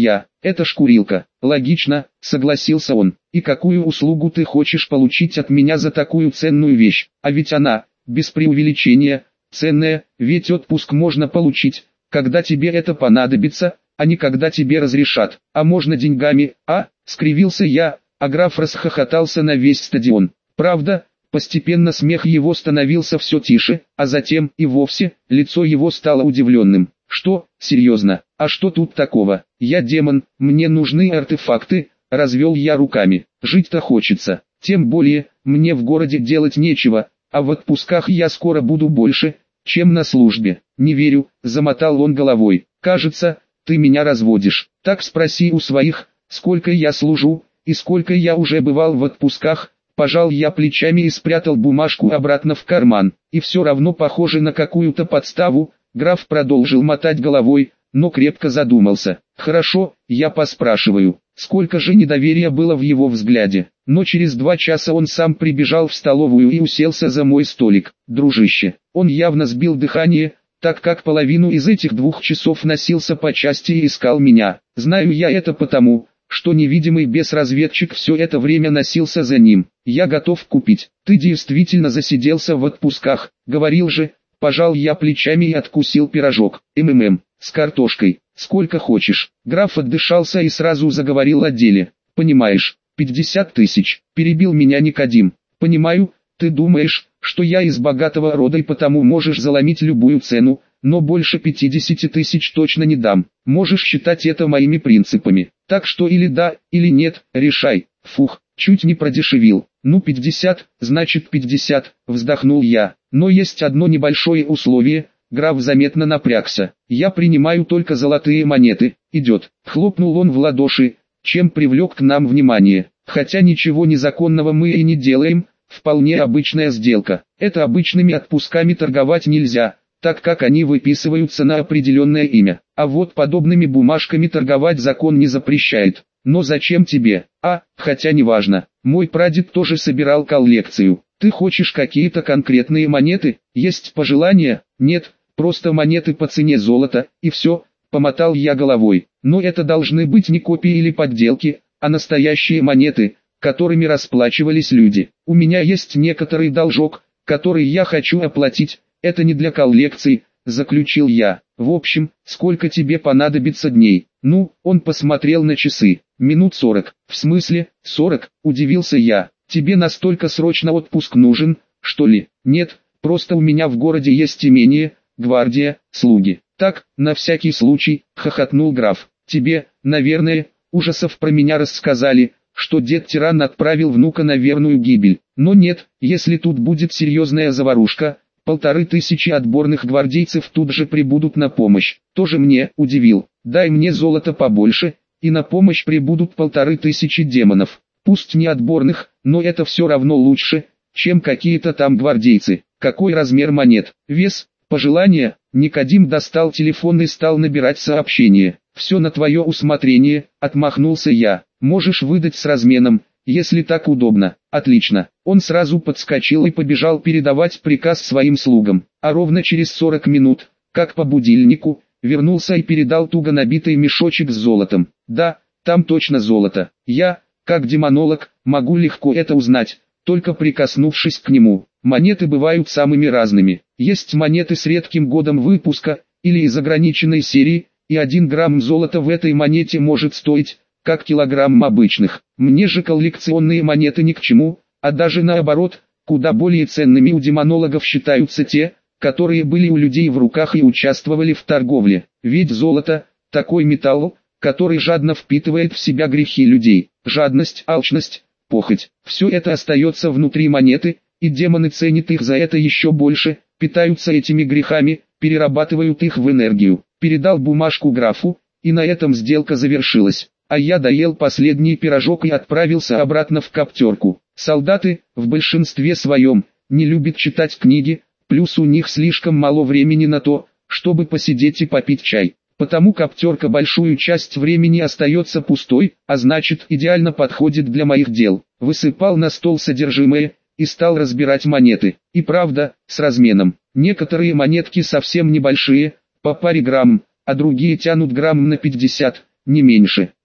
Это ж курилка. Логично, согласился он. И какую услугу ты хочешь получить от меня за такую ценную вещь? А ведь она, без преувеличения, ценная, ведь отпуск можно получить, когда тебе это понадобится, а не когда тебе разрешат. А можно деньгами, а? Скривился я, а граф расхохотался на весь стадион. Правда, постепенно смех его становился все тише, а затем и вовсе, лицо его стало удивленным. Что, серьезно, а что тут такого? Я демон, мне нужны артефакты, развел я руками. Жить-то хочется, тем более, мне в городе делать нечего, а в отпусках я скоро буду больше, чем на службе. Не верю, замотал он головой. Кажется, ты меня разводишь. Так спроси у своих, сколько я служу, и сколько я уже бывал в отпусках. Пожал я плечами и спрятал бумажку обратно в карман. И все равно похоже на какую-то подставу. Граф продолжил мотать головой, но крепко задумался. Хорошо, я поспрашиваю. Сколько же недоверия было в его взгляде. Но через два часа он сам прибежал в столовую и уселся за мой столик. Дружище, он явно сбил дыхание, так как половину из этих двух часов носился по части и искал меня. Знаю я это потому, что невидимый бес-разведчик все это время носился за ним. Я готов купить. Ты действительно засиделся в отпусках, говорил же. Пожал я плечами и откусил пирожок. МММ, с картошкой, сколько хочешь. Граф отдышался и сразу заговорил о деле. Понимаешь, пятьдесят тысяч, перебил меня Никодим. Понимаю, ты думаешь, что я из богатого рода и потому можешь заломить любую цену, но больше пятидесяти тысяч точно не дам. Можешь считать это моими принципами. Так что или да, или нет, решай. Фух, чуть не продешевил. Ну пятьдесят, значит пятьдесят, вздохнул я. Но есть одно небольшое условие. Граф заметно напрягся. Я принимаю только золотые монеты. Идет. Хлопнул он в ладоши, чем привлек к нам внимание. Хотя ничего незаконного мы и не делаем. Вполне обычная сделка. Это обычными отпусками торговать нельзя, так как они выписываются на определенное имя. А вот подобными бумажками торговать закон не запрещает. Но зачем тебе? А, хотя неважно. Мой прадед тоже собирал коллекцию. Ты хочешь какие-то конкретные монеты? Есть пожелания? Нет, просто монеты по цене золота, и все, помотал я головой. Но это должны быть не копии или подделки, а настоящие монеты, которыми расплачивались люди. У меня есть некоторый должок, который я хочу оплатить, это не для коллекций, заключил я. В общем, сколько тебе понадобится дней? Ну, он посмотрел на часы. Минут сорок. В смысле, сорок? Удивился я. Тебе настолько срочно отпуск нужен, что ли? Нет, просто у меня в городе есть имение, гвардия, слуги. Так, на всякий случай, хохотнул граф. Тебе, наверное, ужасов про меня рассказали, что дед-тиран отправил внука на верную гибель. Но нет, если тут будет серьезная заварушка, полторы тысячи отборных гвардейцев тут же прибудут на помощь. Тоже мне удивил. Дай мне золото побольше, и на помощь прибудут полторы тысячи демонов. Пусть не отборных, но это все равно лучше, чем какие-то там гвардейцы. Какой размер монет? Вес? Пожелание? Никодим достал телефон и стал набирать сообщение. Все на твое усмотрение, отмахнулся я. Можешь выдать с разменом, если так удобно. Отлично. Он сразу подскочил и побежал передавать приказ своим слугам. А ровно через сорок минут, как по будильнику, вернулся и передал туго набитый мешочек с золотом. Да, там точно золото. Я, как демонолог, могу легко это узнать, только прикоснувшись к нему. Монеты бывают самыми разными. Есть монеты с редким годом выпуска, или из ограниченной серии, и один грамм золота в этой монете может стоить, как килограмм обычных. Мне же коллекционные монеты ни к чему, а даже наоборот, куда более ценными у демонологов считаются те, которые были у людей в руках и участвовали в торговле. Ведь золото – такой металл, который жадно впитывает в себя грехи людей. Жадность, алчность, похоть – все это остается внутри монеты, и демоны ценят их за это еще больше, питаются этими грехами, перерабатывают их в энергию. Передал бумажку графу, и на этом сделка завершилась. А я доел последний пирожок и отправился обратно в коптерку. Солдаты, в большинстве своем, не любят читать книги, плюс у них слишком мало времени на то, чтобы посидеть и попить чай. Потому коптерка большую часть времени остается пустой, а значит идеально подходит для моих дел. Высыпал на стол содержимое, и стал разбирать монеты. И правда, с разменом. Некоторые монетки совсем небольшие, по паре грамм, а другие тянут грамм на пятьдесят, не меньше.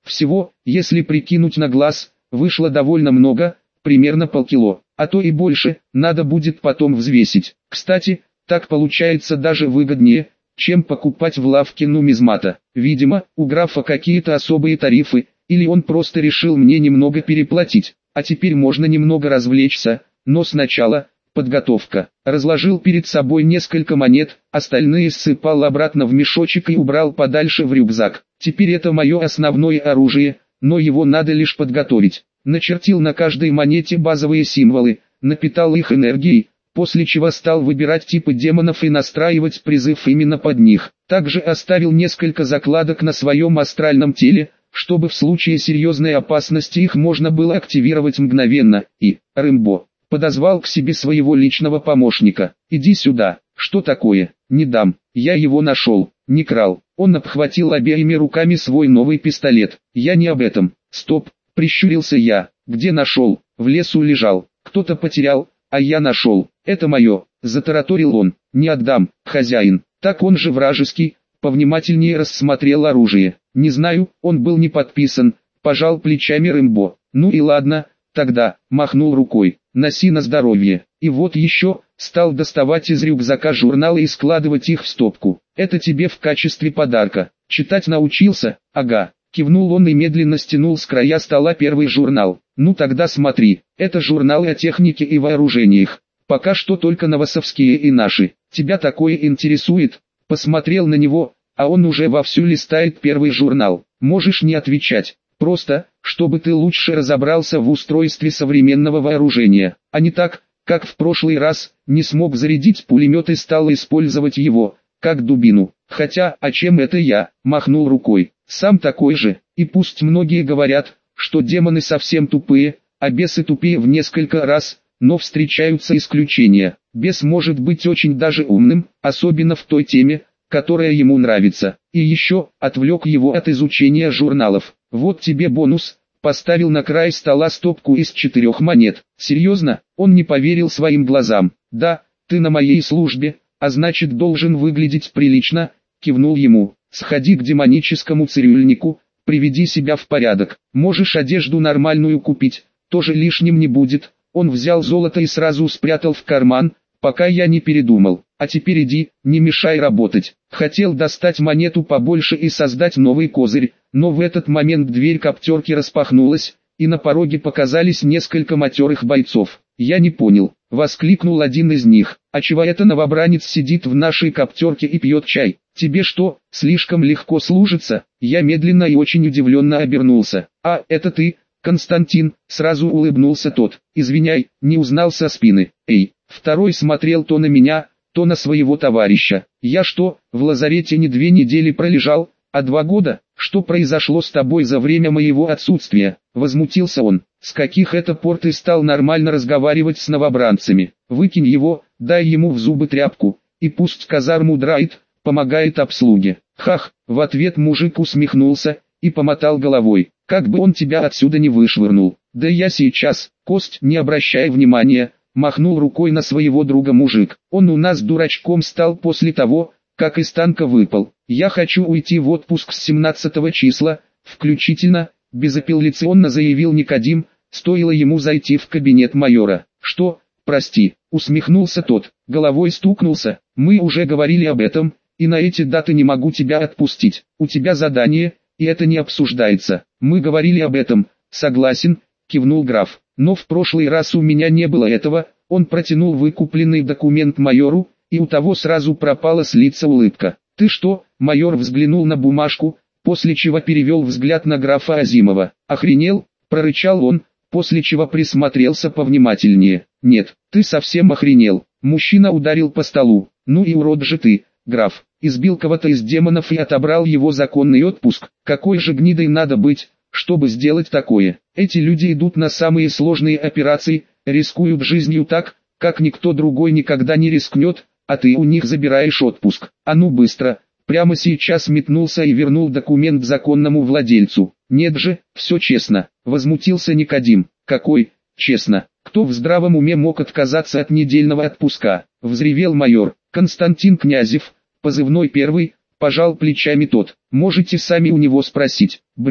Всего, если прикинуть на глаз, вышло довольно много, примерно полкило, а то и больше, надо будет потом взвесить. Кстати, так получается даже выгоднее, чем покупать в лавке нумизмата. Видимо, у графа какие-то особые тарифы, или он просто решил мне немного переплатить. А теперь можно немного развлечься, но сначала подготовка. Разложил перед собой несколько монет, остальные ссыпал обратно в мешочек и убрал подальше в рюкзак. Теперь это мое основное оружие, но его надо лишь подготовить. Начертил на каждой монете базовые символы, напитал их энергией, после чего стал выбирать типы демонов и настраивать призыв именно под них. Также оставил несколько закладок на своем астральном теле, чтобы в случае серьезной опасности их можно было активировать мгновенно, и Рэмбо подозвал к себе своего личного помощника. «Иди сюда». «Что такое?» «Не дам, я его нашел, не крал». Он обхватил обеими руками свой новый пистолет. «Я не об этом». «Стоп», прищурился я. «Где нашел?» «В лесу лежал, кто-то потерял, а я нашел. Это мое», затараторил он. «Не отдам, хозяин». Так он же вражеский, повнимательнее рассмотрел оружие. «Не знаю, он был не подписан», пожал плечами Рэмбо. «Ну и ладно, тогда», махнул рукой. «Носи на здоровье». И вот еще, стал доставать из рюкзака журналы и складывать их в стопку. «Это тебе в качестве подарка. Читать научился?» «Ага». Кивнул он и медленно стянул с края стола первый журнал. «Ну тогда смотри, это журналы о технике и вооружениях. Пока что только новосовские и наши. Тебя такое интересует?» Посмотрел на него, а он уже вовсю листает первый журнал. «Можешь не отвечать. Просто, чтобы ты лучше разобрался в устройстве современного вооружения, а не так, как в прошлый раз, не смог зарядить пулемет и стал использовать его, как дубину. Хотя, а чем это я?» Махнул рукой. «Сам такой же, и пусть многие говорят, что демоны совсем тупые, а бесы тупее в несколько раз, но встречаются исключения. Бес может быть очень даже умным, особенно в той теме, которая ему нравится. И еще, отвлек его от изучения журналов. Вот тебе бонус». Поставил на край стола стопку из четырех монет. «Серьезно?» Он не поверил своим глазам. «Да, ты на моей службе, а значит должен выглядеть прилично», кивнул ему. «Сходи к демоническому цирюльнику, приведи себя в порядок. Можешь одежду нормальную купить, тоже лишним не будет». Он взял золото и сразу спрятал в карман, пока я не передумал. «А теперь иди, не мешай работать». Хотел достать монету побольше и создать новый козырь, но в этот момент дверь коптерки распахнулась, и на пороге показались несколько матерых бойцов. «Я не понял», — воскликнул один из них. «А чего это новобранец сидит в нашей коптерке и пьет чай? Тебе что, слишком легко служится?» Я медленно и очень удивленно обернулся. «А, это ты, Константин?» Сразу улыбнулся тот. «Извиняй, не узнал со спины». «Эй!» Второй смотрел то на меня, то на своего товарища. «Я что, в лазарете не две недели пролежал, а два года? Что произошло с тобой за время моего отсутствия?» Возмутился он. «С каких это пор ты стал нормально разговаривать с новобранцами? Выкинь его, дай ему в зубы тряпку, и пусть казарму драет, помогает обслуге». «Хах!» В ответ мужик усмехнулся и помотал головой. «Как бы он тебя отсюда не вышвырнул». «Да я сейчас, Кость, не обращай внимания», махнул рукой на своего друга мужик. «Он у нас дурачком стал после того, как из танка выпал. Я хочу уйти в отпуск с семнадцатого числа, включительно», безапелляционно заявил Никодим, стоило ему зайти в кабинет майора. «Что, прости», усмехнулся тот, головой стукнулся. «Мы уже говорили об этом, и на эти даты не могу тебя отпустить. У тебя задание, и это не обсуждается». «Мы говорили об этом, согласен», кивнул граф. «Но в прошлый раз у меня не было этого». Он протянул выкупленный документ майору, и у того сразу пропала с лица улыбка. «Ты что?» Майор взглянул на бумажку, после чего перевел взгляд на графа Азимова. «Охренел?» Прорычал он, после чего присмотрелся повнимательнее. «Нет, ты совсем охренел». Мужчина ударил по столу. «Ну и урод же ты, граф. Избил кого-то из демонов и отобрал его законный отпуск. Какой же гнидой надо быть, чтобы сделать такое? Эти люди идут на самые сложные операции, рискуют жизнью так, как никто другой никогда не рискнет, а ты у них забираешь отпуск. А ну быстро!» Прямо сейчас метнулся и вернул документ законному владельцу. «Нет же, все честно», возмутился Никодим. «Какой, честно? Кто в здравом уме мог отказаться от недельного отпуска?» Взревел майор. «Константин Князев, позывной первый», пожал плечами тот. «Можете сами у него спросить». «Бред»,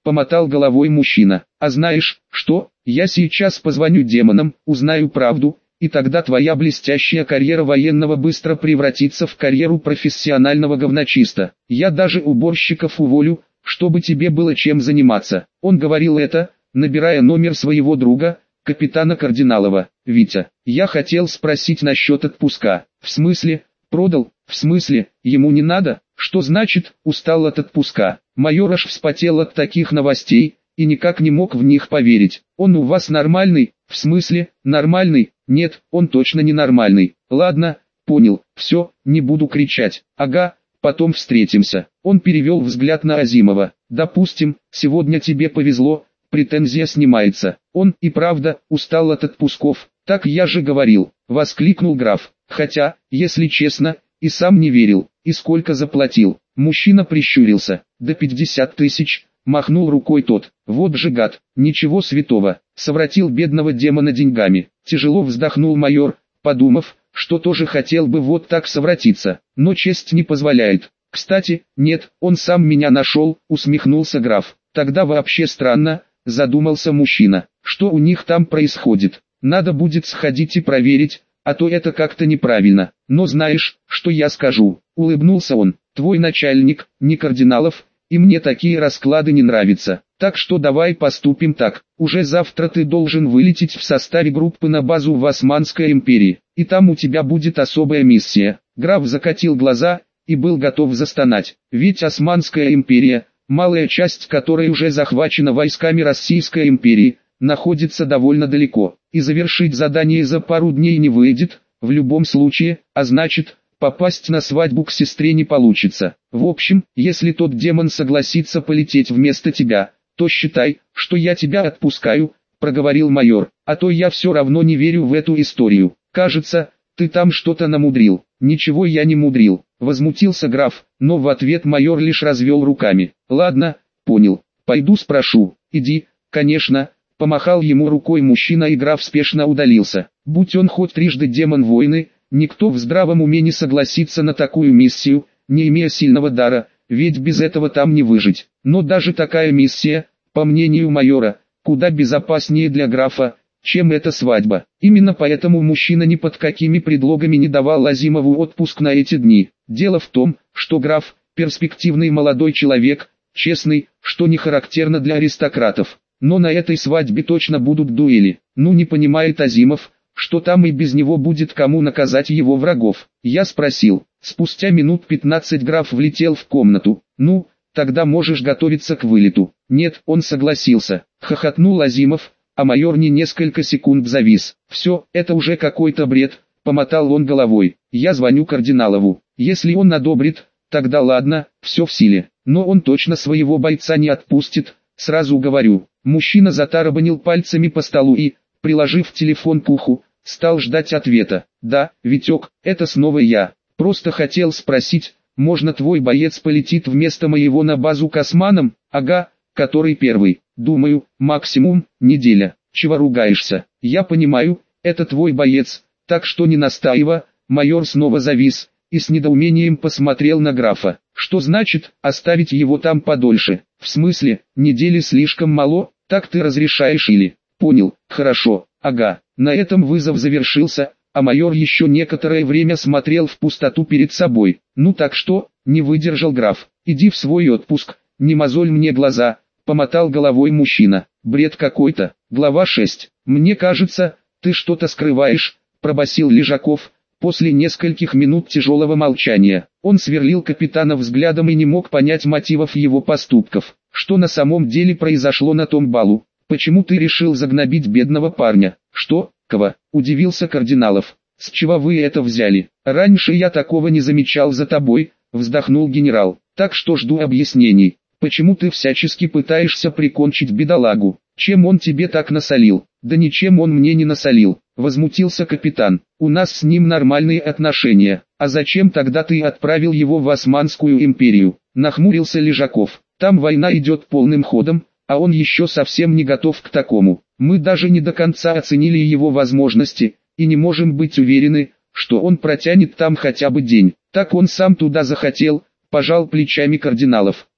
помотал головой мужчина. А знаешь, что, я сейчас позвоню демонам, узнаю правду, и тогда твоя блестящая карьера военного быстро превратится в карьеру профессионального говночиста. Я даже уборщиков уволю, чтобы тебе было чем заниматься. Он говорил это, набирая номер своего друга, капитана Кардиналова. Витя, я хотел спросить насчет отпуска. В смысле, продал? В смысле, ему не надо? Что значит, устал от отпуска? Майор аж вспотел от таких новостей, и никак не мог в них поверить. Он у вас нормальный? В смысле, нормальный? Нет, он точно не нормальный. Ладно, понял, все, не буду кричать. Ага, потом встретимся. Он перевел взгляд на Азимова. Допустим, сегодня тебе повезло, претензия снимается. Он и правда устал от отпусков. Так я же говорил, воскликнул граф. Хотя, если честно, и сам не верил. И сколько заплатил? Мужчина прищурился. До пятьдесят тысяч. Махнул рукой тот. Вот же гад, ничего святого, совратил бедного демона деньгами. Тяжело вздохнул майор, подумав, что тоже хотел бы вот так совратиться, но честь не позволяет. Кстати, нет, он сам меня нашел, усмехнулся граф. Тогда вообще странно, задумался мужчина, что у них там происходит. Надо будет сходить и проверить, а то это как-то неправильно. Но знаешь, что я скажу, улыбнулся он, твой начальник, не Кардиналов, и мне такие расклады не нравятся. Так что давай поступим так. Уже завтра ты должен вылететь в составе группы на базу в Османской империи. И там у тебя будет особая миссия. Граф закатил глаза и был готов застонать. Ведь Османская империя, малая часть которой уже захвачена войсками Российской империи, находится довольно далеко. И завершить задание за пару дней не выйдет, в любом случае, а значит, попасть на свадьбу к сестре не получится. В общем, если тот демон согласится полететь вместо тебя, то считай, что я тебя отпускаю, проговорил майор, а то я все равно не верю в эту историю. Кажется, ты там что-то намудрил. Ничего я не мудрил, возмутился граф, но в ответ майор лишь развел руками. Ладно, понял, пойду спрошу. Иди, конечно, помахал ему рукой мужчина, и граф спешно удалился. Будь он хоть трижды демон войны, никто в здравом уме не согласится на такую миссию, не имея сильного дара, ведь без этого там не выжить. Но даже такая миссия, по мнению майора, куда безопаснее для графа, чем эта свадьба. Именно поэтому мужчина ни под какими предлогами не давал Азимову отпуск на эти дни. Дело в том, что граф – перспективный молодой человек, честный, что не характерно для аристократов. Но на этой свадьбе точно будут дуэли. Ну не понимает Азимов, что там и без него будет кому наказать его врагов. Я спросил. Спустя минут пятнадцать граф влетел в комнату. Ну, тогда можешь готовиться к вылету. Нет, он согласился. Хохотнул Азимов, а майор не несколько секунд завис. Все, это уже какой-то бред, помотал он головой. Я звоню Кардиналову. Если он одобрит, тогда ладно, все в силе. Но он точно своего бойца не отпустит, сразу говорю. Мужчина затарабанил пальцами по столу и, приложив телефон к уху, стал ждать ответа. Да, Витек, это снова я. Просто хотел спросить, можно твой боец полетит вместо моего на базу к османам? Ага, который первый. Думаю, максимум, неделя. Чего ругаешься? Я понимаю, это твой боец, так что не настаивай. Майор снова завис и с недоумением посмотрел на графа. Что значит, оставить его там подольше? В смысле, недели слишком мало? Так ты разрешаешь или? Понял, хорошо, ага. На этом вызов завершился, а майор еще некоторое время смотрел в пустоту перед собой. Ну так что, не выдержал граф. Иди в свой отпуск, не мозоль мне глаза, помотал головой мужчина. Бред какой-то. Глава шесть. Мне кажется, ты что-то скрываешь, пробасил Лежаков. После нескольких минут тяжелого молчания, он сверлил капитана взглядом и не мог понять мотивов его поступков. Что на самом деле произошло на том балу? Почему ты решил загнобить бедного парня? Что, кого? Удивился Кардиналов. С чего вы это взяли? Раньше я такого не замечал за тобой, вздохнул генерал. Так что жду объяснений. Почему ты всячески пытаешься прикончить бедолагу? Чем он тебе так насолил? Да ничем он мне не насолил, возмутился капитан. У нас с ним нормальные отношения. А зачем тогда ты отправил его в Османскую империю? Нахмурился Лежаков. Там война идет полным ходом, а он еще совсем не готов к такому. Мы даже не до конца оценили его возможности, и не можем быть уверены, что он протянет там хотя бы день. Так он сам туда захотел, пожал плечами Кардиналов.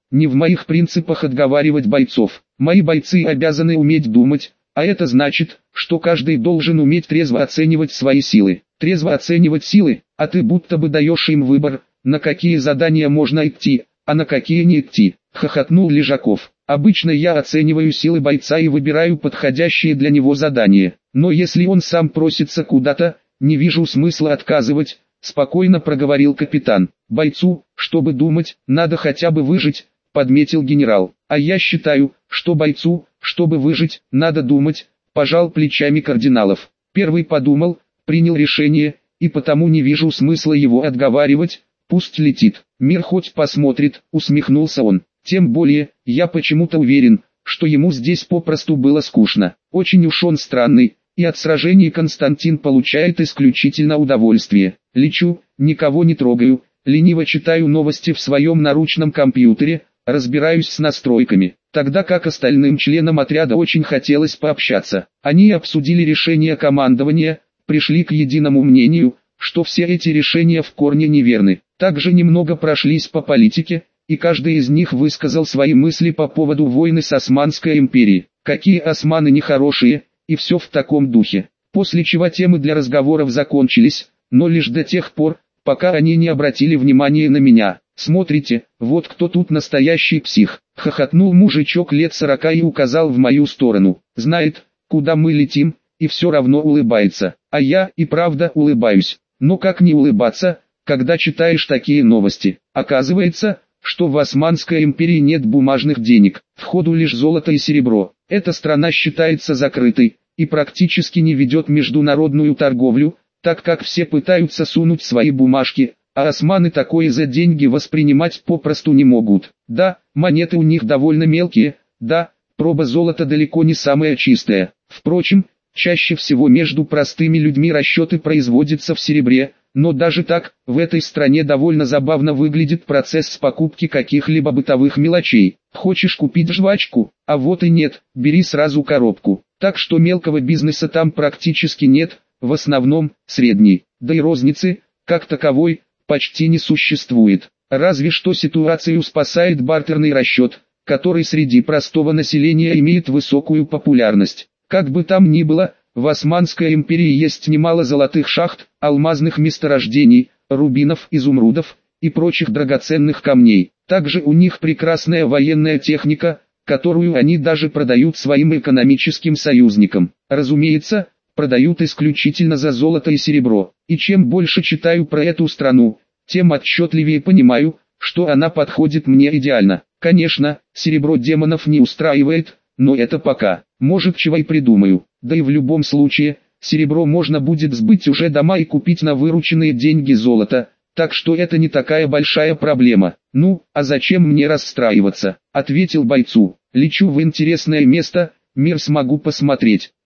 Не в моих принципах отговаривать бойцов. Мои бойцы обязаны уметь думать, а это значит, что каждый должен уметь трезво оценивать свои силы. Трезво оценивать силы, а ты будто бы даешь им выбор, на какие задания можно идти, а на какие не идти, хохотнул Лежаков. Обычно я оцениваю силы бойца и выбираю подходящие для него задания. Но если он сам просится куда-то, не вижу смысла отказывать, спокойно проговорил капитан. Бойцу, чтобы думать, надо хотя бы выжить, подметил генерал. А я считаю, что бойцу, чтобы выжить, надо думать, пожал плечами Кардиналов. Первый подумал, принял решение, и потому не вижу смысла его отговаривать, пусть летит. Мир хоть посмотрит, усмехнулся он. Тем более, я почему-то уверен, что ему здесь попросту было скучно. Очень уж он странный, и от сражений Константин получает исключительно удовольствие. Лечу, никого не трогаю, лениво читаю новости в своем наручном компьютере, разбираюсь с настройками. Тогда как остальным членам отряда очень хотелось пообщаться. Они обсудили решение командования, пришли к единому мнению, что все эти решения в корне неверны. Также немного прошлись по политике, и каждый из них высказал свои мысли по поводу войны с Османской империей. Какие османы нехорошие, и все в таком духе. После чего темы для разговоров закончились, но лишь до тех пор, пока они не обратили внимания на меня. «Смотрите, вот кто тут настоящий псих», — хохотнул мужичок лет сорока и указал в мою сторону. «Знает, куда мы летим, и все равно улыбается. А я и правда улыбаюсь. Но как не улыбаться, когда читаешь такие новости? Оказывается, что в Османской империи нет бумажных денег, в ходу лишь золото и серебро. Эта страна считается закрытой, и практически не ведет международную торговлю, так как все пытаются сунуть свои бумажки, а османы такое за деньги воспринимать попросту не могут. Да, монеты у них довольно мелкие, да, проба золота далеко не самая чистая. Впрочем, чаще всего между простыми людьми расчеты производятся в серебре, но даже так, в этой стране довольно забавно выглядит процесс с покупки каких-либо бытовых мелочей. Хочешь купить жвачку? А вот и нет, бери сразу коробку. Так что мелкого бизнеса там практически нет, в основном, средний. Да и розницы, как таковой, почти не существует. Разве что ситуацию спасает бартерный расчет, который среди простого населения имеет высокую популярность. Как бы там ни было, в Османской империи есть немало золотых шахт, алмазных месторождений, рубинов, изумрудов и прочих драгоценных камней. Также у них прекрасная военная техника, которую они даже продают своим экономическим союзникам. Разумеется, продают исключительно за золото и серебро. И чем больше читаю про эту страну, тем отчетливее понимаю, что она подходит мне идеально. Конечно, серебро демонов не устраивает, но это пока. Может, чего и придумаю. Да и в любом случае, серебро можно будет сбыть уже дома и купить на вырученные деньги золото, так что это не такая большая проблема. Ну, а зачем мне расстраиваться? Ответил бойцу. Лечу в интересное место, мир смогу посмотреть.